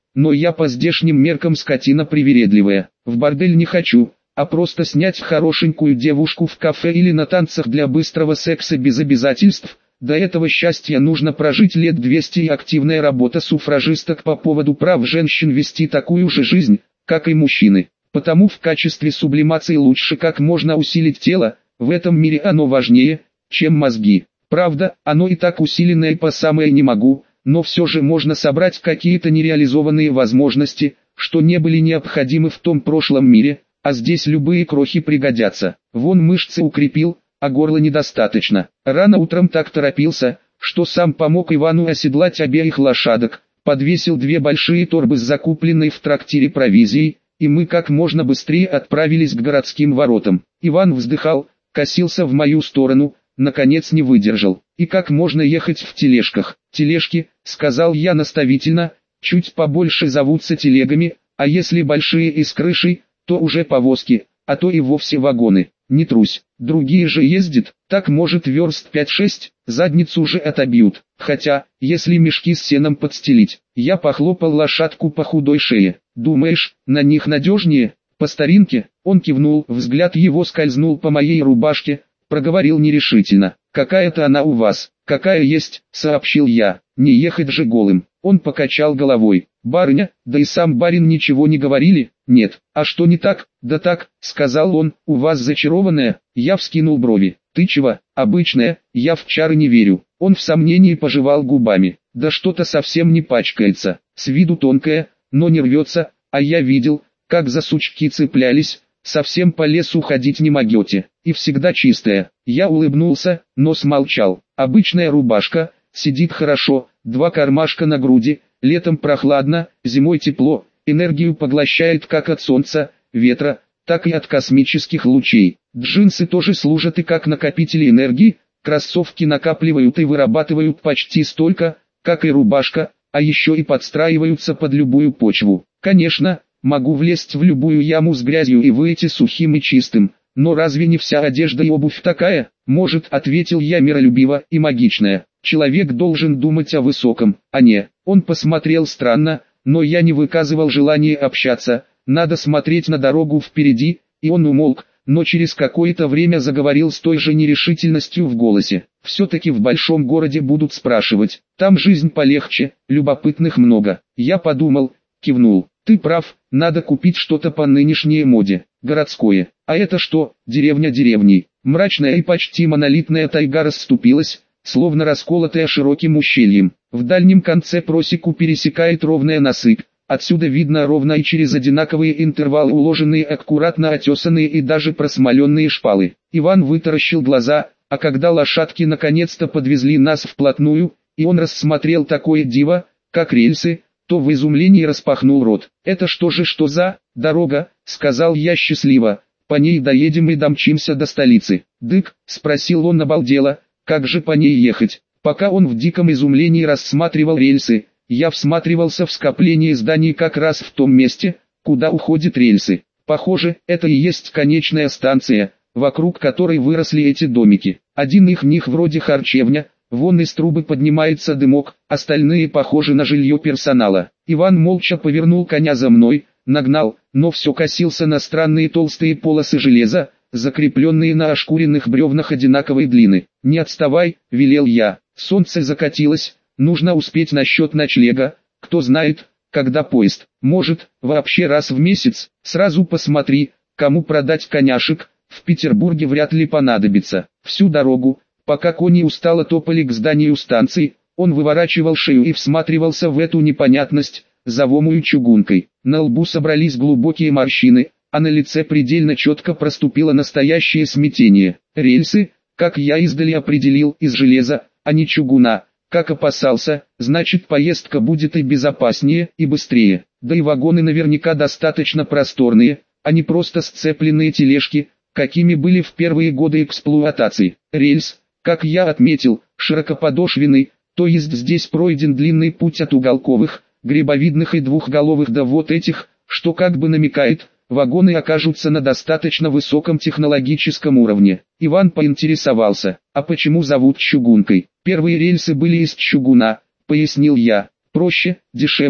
но я по здешним меркам скотина привередливая. В бордель не хочу, а просто снять хорошенькую девушку в кафе или на танцах для быстрого секса без обязательств. До этого счастья нужно прожить лет 200, и активная работа суфражисток по поводу прав женщин вести такую же жизнь, как и мужчины. Потому в качестве сублимации лучше как можно усилить тело, в этом мире оно важнее, чем мозги. Правда, оно и так усиленное по самое не могу, но все же можно собрать какие-то нереализованные возможности, что не были необходимы в том прошлом мире, а здесь любые крохи пригодятся. Вон мышцы укрепил, а горла недостаточно. Рано утром так торопился, что сам помог Ивану оседлать обеих лошадок, подвесил 2 большие торбы с закупленной в трактире провизией, и мы как можно быстрее отправились к городским воротам. Иван вздыхал, косился в мою сторону, наконец не выдержал. И как можно ехать в тележках? Тележки, сказал я наставительно, чуть побольше зовутся телегами, а если большие и с крышей, то уже повозки, а то и вовсе вагоны. Не трусь, другие же ездят, так может верст 5-6, задницу уже отобьют. Хотя, если мешки с сеном подстелить, я похлопал лошадку по худой шее. Думаешь, на них надежнее? По старинке, он кивнул, взгляд его скользнул по моей рубашке, проговорил нерешительно. Какая-то она у вас, какая есть, сообщил я, не ехать же голым. Он покачал головой. Барыня, да и сам барин ничего не говорили? Нет. А что не так? Да так, сказал он, у вас зачарованная. Я вскинул брови. Ты чего? Обычная, я в чары не верю. Он в сомнении пожевал губами. Да что-то совсем не пачкается. С виду тонкая, но не рвется, а я видел, как за сучки цеплялись. Совсем по лесу ходить не могете. И всегда чистая. Я улыбнулся, но смолчал. Обычная рубашка, сидит хорошо, 2 кармашка на груди, летом прохладно, зимой тепло, энергию поглощает как от солнца, ветра, так и от космических лучей. Джинсы тоже служат и как накопители энергии, кроссовки накапливают и вырабатывают почти столько, как и рубашка, а еще и подстраиваются под любую почву. Конечно, могу влезть в любую яму с грязью и выйти сухим и чистым, но разве не вся одежда и обувь такая? Может, ответил я миролюбиво и магичная. Человек должен думать о высоком, а не. Он посмотрел странно, но я не выказывал желания общаться. Надо смотреть на дорогу впереди, и он умолк, но через какое-то время заговорил с той же нерешительностью в голосе. Все-таки в большом городе будут спрашивать, там жизнь полегче, любопытных много. Я подумал, кивнул. Ты прав, надо купить что-то по нынешней моде, городское. А это что, деревня деревней? Мрачная и почти монолитная тайга расступилась, словно расколотая широким ущельем. В дальнем конце просеку пересекает ровная насыпь. Отсюда видно ровно и через одинаковые интервалы уложенные аккуратно отесанные и даже просмоленные шпалы. Иван вытаращил глаза, а когда лошадки наконец-то подвезли нас вплотную, и он рассмотрел такое диво, как рельсы, то в изумлении распахнул рот. «Это что же что за дорога?» — сказал я счастливо. «По ней доедем и домчимся до столицы». «Дык?» — спросил он обалдело. «Как же по ней ехать?» Пока он в диком изумлении рассматривал рельсы, я всматривался в скопление зданий как раз в том месте, куда уходят рельсы. Похоже, это и есть конечная станция, вокруг которой выросли эти домики. Один из них вроде харчевня, вон из трубы поднимается дымок, остальные похожи на жилье персонала. Иван молча повернул коня за мной, нагнал, но все косился на странные толстые полосы железа, закрепленные на ошкуренных бревнах одинаковой длины. «Не отставай», — велел я. Солнце закатилось, нужно успеть насчет ночлега, кто знает, когда поезд. Может, вообще раз в месяц. Сразу посмотри, кому продать коняшек, в Петербурге вряд ли понадобится. Всю дорогу, пока кони устало топали к зданию станции, он выворачивал шею и всматривался в эту непонятность, зовомую чугункой. На лбу собрались глубокие морщины, а на лице предельно четко проступило настоящее смятение. Рельсы, как я издали определил, из железа, а не чугуна. Как опасался, значит поездка будет и безопаснее, и быстрее. Да и вагоны наверняка достаточно просторные, а не просто сцепленные тележки, какими были в первые годы эксплуатации. Рельс, как я отметил, широкоподошвенный, то есть здесь пройден длинный путь от уголковых, грибовидных и двухголовых до вот этих, что как бы намекает, вагоны окажутся на достаточно высоком технологическом уровне. Иван поинтересовался, а почему зовут чугункой? Первые рельсы были из чугуна, пояснил я. Проще, дешевле,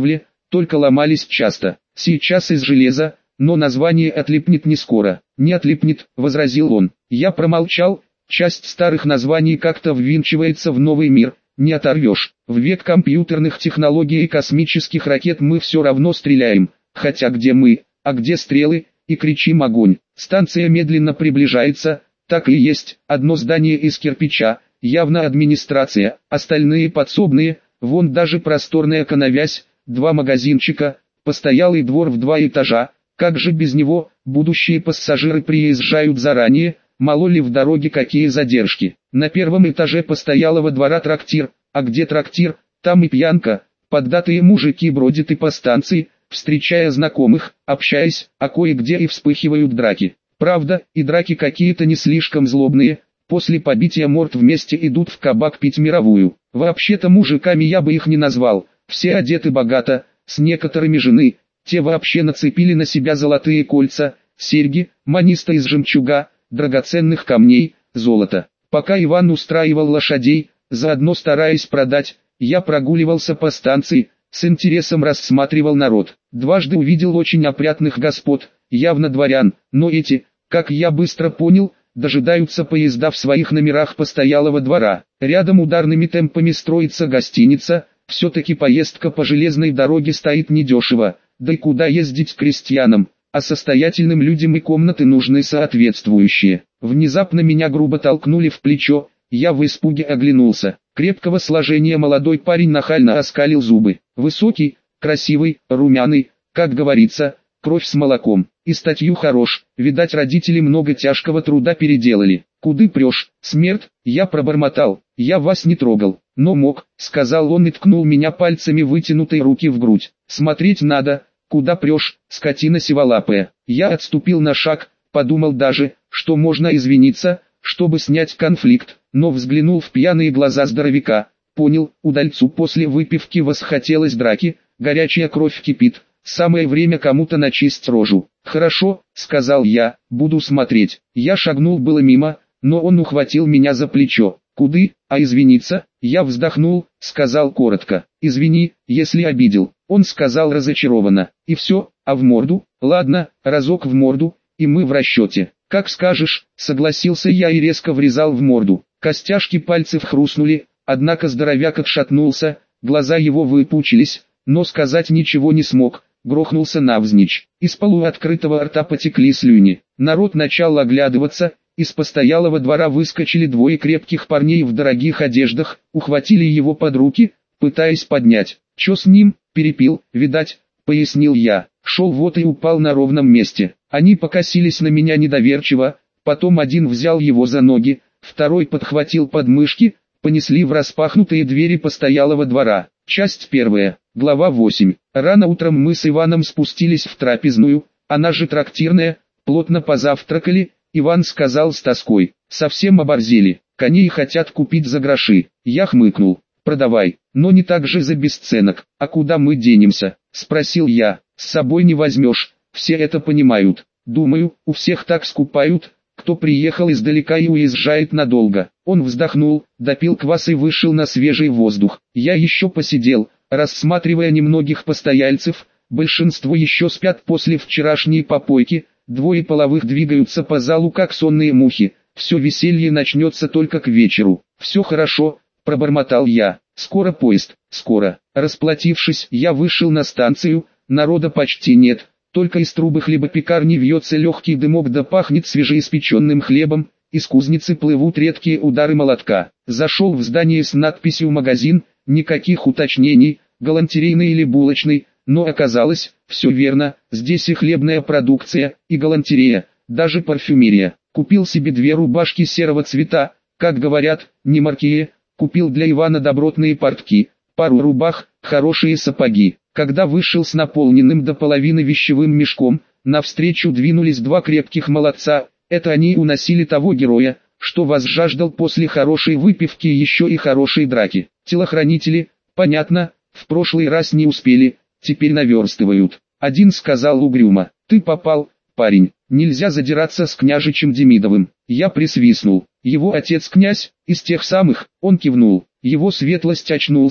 только ломались часто. Сейчас из железа, но название отлипнет не скоро. Не отлипнет, возразил он. Я промолчал, часть старых названий как-то ввинчивается в новый мир, не оторвешь. В век компьютерных технологий и космических ракет мы все равно стреляем, хотя где мы, а где стрелы, и кричим огонь. Станция медленно приближается, так и есть, одно здание из кирпича, явно администрация, остальные подсобные, вон даже просторная канавязь, 2 магазинчика, постоялый двор в 2 этажа, как же без него, будущие пассажиры приезжают заранее, мало ли в дороге какие задержки. На 1 этаже постоялого двора трактир, а где трактир, там и пьянка, поддатые мужики бродят и по станции, встречая знакомых, общаясь, а кое-где и вспыхивают драки. Правда, и драки какие-то не слишком злобные, после побития морд вместе идут в кабак пить мировую. Вообще-то мужиками я бы их не назвал, все одеты богато, с некоторыми жены, те вообще нацепили на себя золотые кольца, серьги, маниста из жемчуга, драгоценных камней, золота. Пока Иван устраивал лошадей, заодно стараясь продать, я прогуливался по станции, с интересом рассматривал народ. Дважды увидел очень опрятных господ, явно дворян, но эти, как я быстро понял, дожидаются поезда в своих номерах постоялого двора. Рядом ударными темпами строится гостиница, все-таки поездка по железной дороге стоит недешево, да и куда ездить крестьянам, а состоятельным людям и комнаты нужны соответствующие. Внезапно меня грубо толкнули в плечо, я в испуге оглянулся. Крепкого сложения молодой парень нахально оскалил зубы. Высокий, красивый, румяный, как говорится, кровь с молоком. И статью хорош, видать родители много тяжкого труда переделали. «Куды прешь, смерть?» Я пробормотал. «Я вас не трогал, но мог», сказал он и ткнул меня пальцами вытянутой руки в грудь. «Смотреть надо, куда прешь, скотина сиволапая». Я отступил на шаг, подумал даже, что можно извиниться, чтобы снять конфликт, но взглянул в пьяные глаза здоровяка, понял, удальцу после выпивки восхотелось драки, горячая кровь кипит, самое время кому-то начесть рожу. «Хорошо», — сказал я, — «буду смотреть». Я шагнул было мимо, но он ухватил меня за плечо. «Куды, а извиниться?» Я вздохнул, сказал коротко. «Извини, если обидел». Он сказал разочарованно. «И все, а в морду?» «Ладно, разок в морду, и мы в расчете». «Как скажешь», — согласился я и резко врезал в морду. Костяшки пальцев хрустнули, однако здоровяк отшатнулся, глаза его выпучились, но сказать ничего не смог, грохнулся навзничь. Из полуоткрытого рта потекли слюни. Народ начал оглядываться, из постоялого двора выскочили 2 крепких парней в дорогих одеждах, ухватили его под руки, пытаясь поднять. «Чё с ним? Перепил, видать», — пояснил я. Шел вот и упал на ровном месте. Они покосились на меня недоверчиво, потом один взял его за ноги, второй подхватил подмышки, понесли в распахнутые двери постоялого двора. Часть 1. Глава 8. Рано утром мы с Иваном спустились в трапезную, она же трактирная, плотно позавтракали. Иван сказал с тоской: «Совсем оборзели, коней хотят купить за гроши». Я хмыкнул: «Продавай, но не так же за бесценок». «А куда мы денемся?» — спросил я. «С собой не возьмешь, все это понимают. Думаю, у всех так скупают, кто приехал издалека и уезжает надолго». Он вздохнул, допил квас и вышел на свежий воздух. Я еще посидел, рассматривая немногих постояльцев, большинство еще спят после вчерашней попойки, 2 половых двигаются по залу как сонные мухи, все веселье начнется только к вечеру. «Все хорошо», — пробормотал я, — «скоро поезд, скоро». Расплатившись, я вышел на станцию, народа почти нет, только из трубы хлебопекарни вьется легкий дымок да пахнет свежеиспеченным хлебом, из кузницы плывут редкие удары молотка. Зашел в здание с надписью «Магазин», никаких уточнений, галантерейный или булочный, но оказалось, все верно, здесь и хлебная продукция, и галантерея, даже парфюмерия. Купил себе 2 рубашки серого цвета, как говорят, не маркие, купил для Ивана добротные портки, пару рубах, хорошие сапоги. Когда вышел с наполненным до половины вещевым мешком, навстречу двинулись 2 крепких молодца, это они уносили того героя, что возжаждал после хорошей выпивки еще и хорошей драки. Телохранители, понятно, в прошлый раз не успели, теперь наверстывают. Один сказал угрюмо: «Ты попал, парень, нельзя задираться с княжичем Демидовым». Я присвистнул: «Его отец князь, из тех самых?» Он кивнул: «Его светлость очнулся,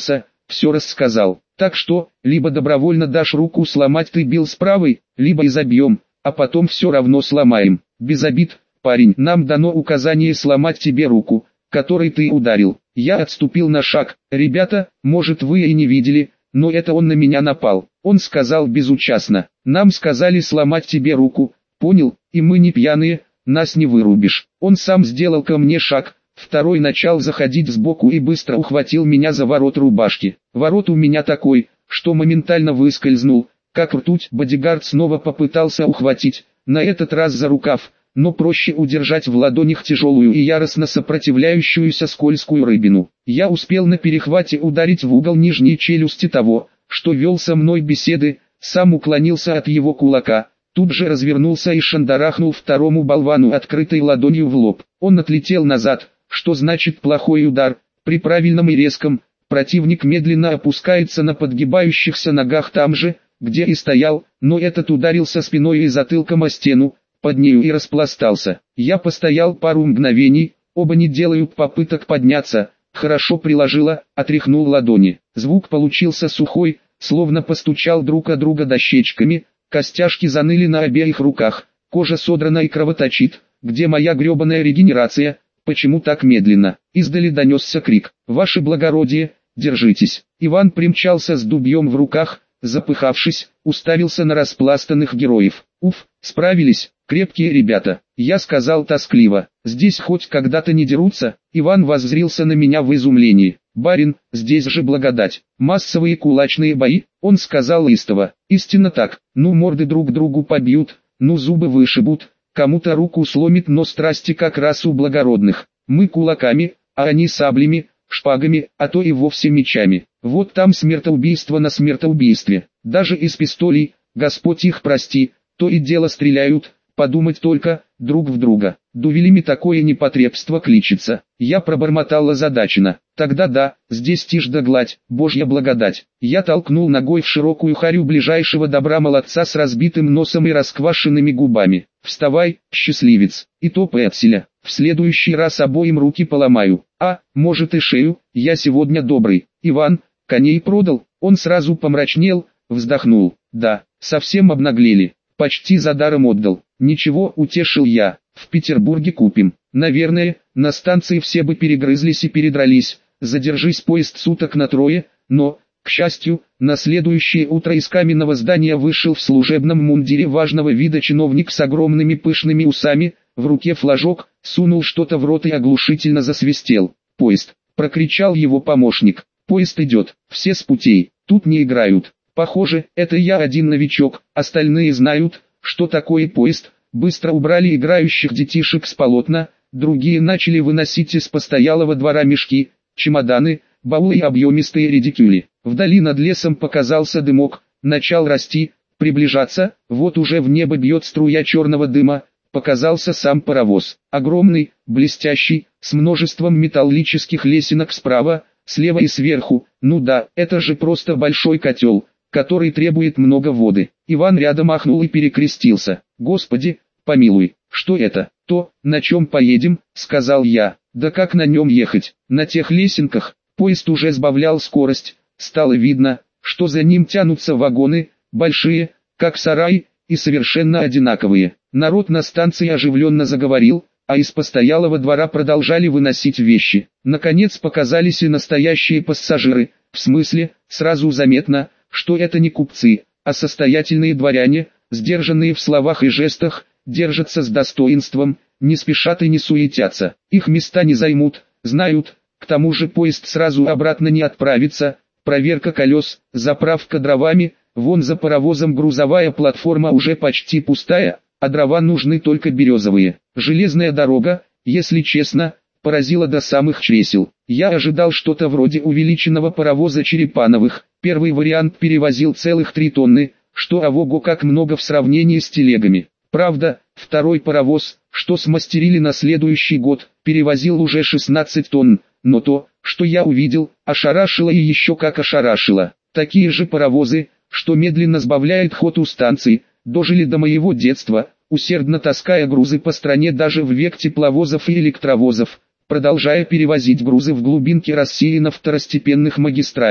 все рассказал. Так что, либо добровольно дашь руку сломать, ты бил с правой, либо изобьем, а потом все равно сломаем. Без обид, парень, нам дано указание сломать тебе руку, которой ты ударил. Я отступил на шаг. Ребята, может вы и не видели, но это он на меня напал. Он сказал безучастно: нам сказали сломать тебе руку, понял, и мы не пьяные, нас не вырубишь. Он сам сделал ко мне шаг, второй начал заходить сбоку и быстро ухватил меня за ворот рубашки. Ворот у меня такой, что моментально выскользнул, как ртуть. Бодигард снова попытался ухватить, на этот раз за рукав, но проще удержать в ладонях тяжелую и яростно сопротивляющуюся скользкую рыбину. Я успел на перехвате ударить в угол нижней челюсти того, что вел со мной беседы, сам уклонился от его кулака, тут же развернулся и шандарахнул второму болвану открытой ладонью в лоб. Он отлетел назад, что значит плохой удар, при правильном и резком, противник медленно опускается на подгибающихся ногах там же, где и стоял, но этот ударился спиной и затылком о стену, под нею и распластался. Я постоял пару мгновений, оба не делают попыток подняться, хорошо приложила, отряхнул ладони. Звук получился сухой, словно постучал друг о друга дощечками, костяшки заныли на обеих руках, кожа содрана и кровоточит. Где моя гребаная регенерация, почему так медленно? Издали донесся крик: «Ваше благородие, держитесь!» Иван примчался с дубьем в руках, запыхавшись, уставился на распластанных героев. «Уф, справились, крепкие ребята», я сказал тоскливо. «Здесь хоть когда-то не дерутся?» Иван воззрился на меня в изумлении. «Барин, здесь же благодать, массовые кулачные бои», он сказал истово. «Истинно так, ну морды друг другу побьют, ну зубы вышибут, кому-то руку сломит, но страсти как раз у благородных. Мы кулаками, а они саблями, шпагами, а то и вовсе мечами. Вот там смертоубийство на смертоубийстве. Даже из пистолей, Господь их прости, то и дело стреляют, подумать только, друг в друга. Дувелями такое непотребство кличется». Я пробормотал озадаченно. «Тогда да, здесь тишь да гладь, Божья благодать». Я толкнул ногой в широкую харю ближайшего добра молодца с разбитым носом и расквашенными губами. «Вставай, счастливец, и топай отселя. В следующий раз обоим руки поломаю. А, может и шею, я сегодня добрый». «Иван, коней продал?» Он сразу помрачнел, вздохнул. «Да, совсем обнаглели. Почти за даром отдал». «Ничего», утешил я, «в Петербурге купим». Наверное, на станции все бы перегрызлись и передрались, задержись поезд суток на трое, но, к счастью, на следующее утро из каменного здания вышел в служебном мундире важного вида чиновник с огромными пышными усами, в руке флажок, сунул что-то в рот и оглушительно засвистел. «Поезд!» — прокричал его помощник. «Поезд идет, все с путей, тут не играют». Похоже, это я один новичок, остальные знают, что такое поезд. Быстро убрали играющих детишек с полотна, другие начали выносить из постоялого двора мешки, чемоданы, баулы и объемистые редикюли. Вдали над лесом показался дымок, начал расти, приближаться, вот уже в небо бьет струя черного дыма, показался сам паровоз. Огромный, блестящий, с множеством металлических лесенок справа, слева и сверху. Ну да, это же просто большой котел, который требует много воды. Иван рядом ахнул и перекрестился. «Господи, помилуй, что это?» «То, на чем поедем», — сказал я. «Да как на нем ехать? На тех лесенках». Поезд уже сбавлял скорость, стало видно, что за ним тянутся вагоны, большие, как сарай, и совершенно одинаковые. Народ на станции оживленно заговорил, а из постоялого двора продолжали выносить вещи. Наконец показались и настоящие пассажиры, в смысле, сразу заметно, что это не купцы, а состоятельные дворяне, сдержанные в словах и жестах, держатся с достоинством, не спешат и не суетятся. Их места не займут, знают, к тому же поезд сразу обратно не отправится, проверка колес, заправка дровами, вон за паровозом грузовая платформа уже почти пустая, а дрова нужны только березовые. Железная дорога, если честно, поразила до самых чресел. Я ожидал что-то вроде увеличенного паровоза Черепановых. Первый вариант перевозил целых 3 тонны, что ого-го как много в сравнении с телегами. Правда, второй паровоз, что смастерили на следующий год, перевозил уже 16 тонн, но то, что я увидел, ошарашило и еще как ошарашило. Такие же паровозы, что медленно сбавляют ход у станций, дожили до моего детства, усердно таская грузы по стране даже в век тепловозов и электровозов, продолжая перевозить грузы в глубинке России на второстепенных магистралях.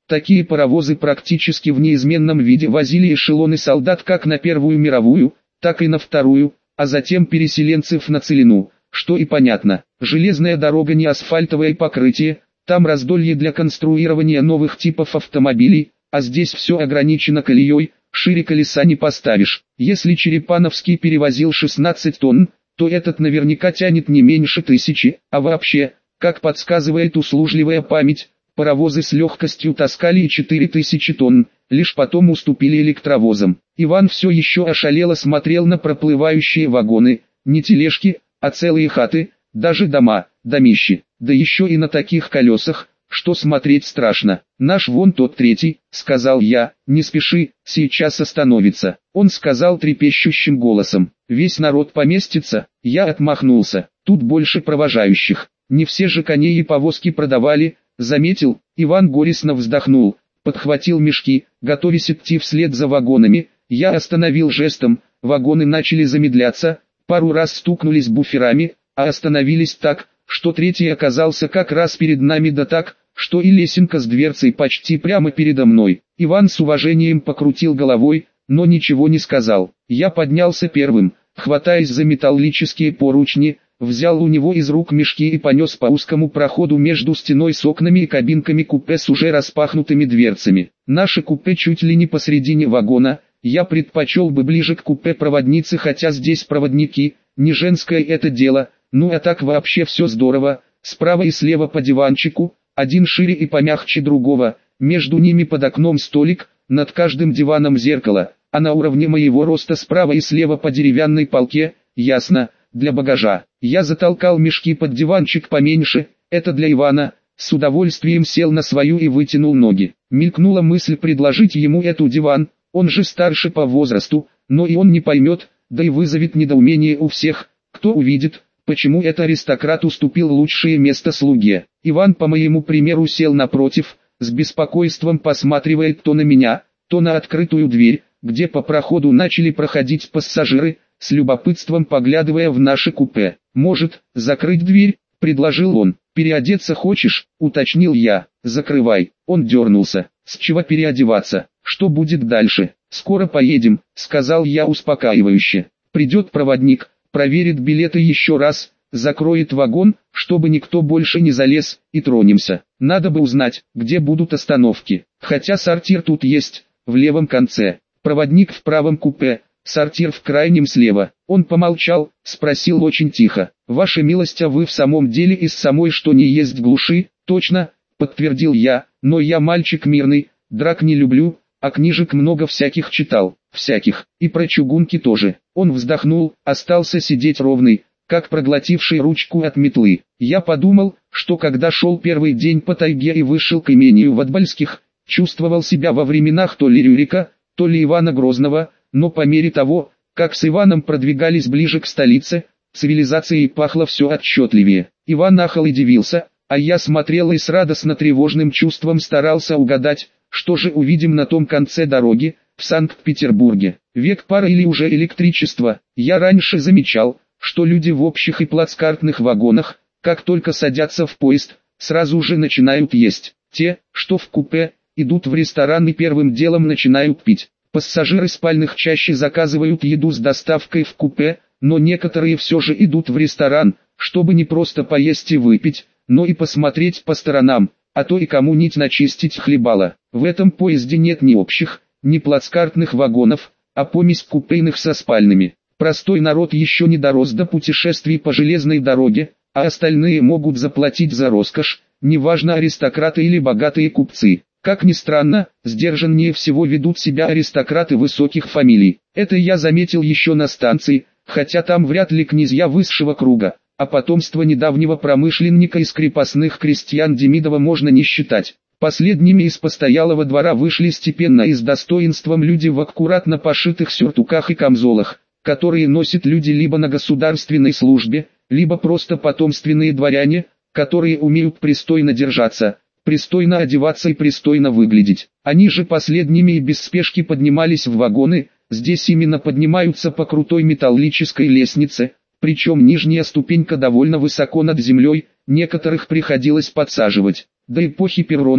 Такие паровозы практически в неизменном виде возили эшелоны солдат как на Первую мировую, так и на Вторую, а затем переселенцев на Целину, что и понятно. Железная дорога не асфальтовое покрытие, там раздолье для конструирования новых типов автомобилей, а здесь все ограничено колеей, шире колеса не поставишь. Если Черепановский перевозил 16 тонн, то этот наверняка тянет не меньше 1000, а вообще, как подсказывает услужливая память, паровозы с легкостью таскали и 4000 тонн, лишь потом уступили электровозам. Иван все еще ошалело смотрел на проплывающие вагоны, не тележки, а целые хаты, даже дома, домищи, да еще и на таких колесах, что смотреть страшно. «Наш вон тот третий», — сказал я, — «не спеши, сейчас остановится». Он сказал трепещущим голосом: «Весь народ поместится». Я отмахнулся: «Тут больше провожающих, не все же коней и повозки продавали», — заметил. Иван горестно вздохнул, подхватил мешки, готовясь идти вслед за вагонами. Я остановил жестом, вагоны начали замедляться, пару раз стукнулись буферами, а остановились так, что третий оказался как раз перед нами, да так, что и лесенка с дверцей почти прямо передо мной. Иван с уважением покрутил головой, но ничего не сказал. Я поднялся первым, хватаясь за металлические поручни, взял у него из рук мешки и понес по узкому проходу между стеной с окнами и кабинками купе с уже распахнутыми дверцами. Наше купе чуть ли не посредине вагона, я предпочел бы ближе к купе проводницы, хотя здесь проводники, не женское это дело. Ну а так вообще все здорово, справа и слева по диванчику, один шире и помягче другого, между ними под окном столик, над каждым диваном зеркало, а на уровне моего роста справа и слева по деревянной полке, ясно, для багажа. Я затолкал мешки под диванчик поменьше, это для Ивана, с удовольствием сел на свою и вытянул ноги. Мелькнула мысль предложить ему эту диван, он же старше по возрасту, но и он не поймет, да и вызовет недоумение у всех, кто увидит, почему этот аристократ уступил лучшее место слуге. Иван по моему примеру сел напротив, с беспокойством посматривает то на меня, то на открытую дверь, где по проходу начали проходить пассажиры, с любопытством поглядывая в наше купе. «Может, закрыть дверь?» – предложил он. «Переодеться хочешь?» – уточнил я. «Закрывай». Он дернулся. «С чего переодеваться? Что будет дальше?» «Скоро поедем», – сказал я успокаивающе. «Придет проводник, проверит билеты еще раз, закроет вагон, чтобы никто больше не залез, и тронемся. Надо бы узнать, где будут остановки. Хотя сортир тут есть, в левом конце. Проводник в правом купе, сортир в крайнем слева». Он помолчал, спросил очень тихо: «Ваша милость, а вы в самом деле из самой что ни есть глуши?» «Точно», подтвердил я, «но я мальчик мирный, драк не люблю, а книжек много всяких читал, всяких, и про чугунки тоже». Он вздохнул, остался сидеть ровный, как проглотивший ручку от метлы. Я подумал, что когда шел первый день по тайге и вышел к имению Ватбальских, чувствовал себя во временах то ли Рюрика, то ли Ивана Грозного, но по мере того, как с Иваном продвигались ближе к столице, цивилизацией пахло все отчетливее. Иван ахал и дивился, а я смотрел и с радостно-тревожным чувством старался угадать, что же увидим на том конце дороги, в Санкт-Петербурге. Век пара или уже электричество. Я раньше замечал, что люди в общих и плацкартных вагонах, как только садятся в поезд, сразу же начинают есть. Те, что в купе, идут в ресторан и первым делом начинают пить. Пассажиры спальных чаще заказывают еду с доставкой в купе, но некоторые все же идут в ресторан, чтобы не просто поесть и выпить, но и посмотреть по сторонам, а то и кому-нибудь начистить хлебало. В этом поезде нет ни общих, ни плацкартных вагонов, а помесь купейных со спальными. Простой народ еще не дорос до путешествий по железной дороге, а остальные могут заплатить за роскошь, неважно аристократы или богатые купцы. Как ни странно, сдержаннее всего ведут себя аристократы высоких фамилий. Это я заметил еще на станции, хотя там вряд ли князья высшего круга, а потомство недавнего промышленника из крепостных крестьян Демидова можно не считать. Последними из постоялого двора вышли степенно и с достоинством люди в аккуратно пошитых сюртуках и камзолах, которые носят люди либо на государственной службе, либо просто потомственные дворяне, которые умеют пристойно держаться, пристойно одеваться и пристойно выглядеть. Они же последними и без спешки поднимались в вагоны, здесь именно поднимаются по крутой металлической лестнице, причем нижняя ступенька довольно высоко над землей, некоторых приходилось подсаживать. До эпохи перронов,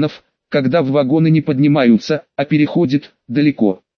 когда в вагоны не поднимаются, а переходят далеко.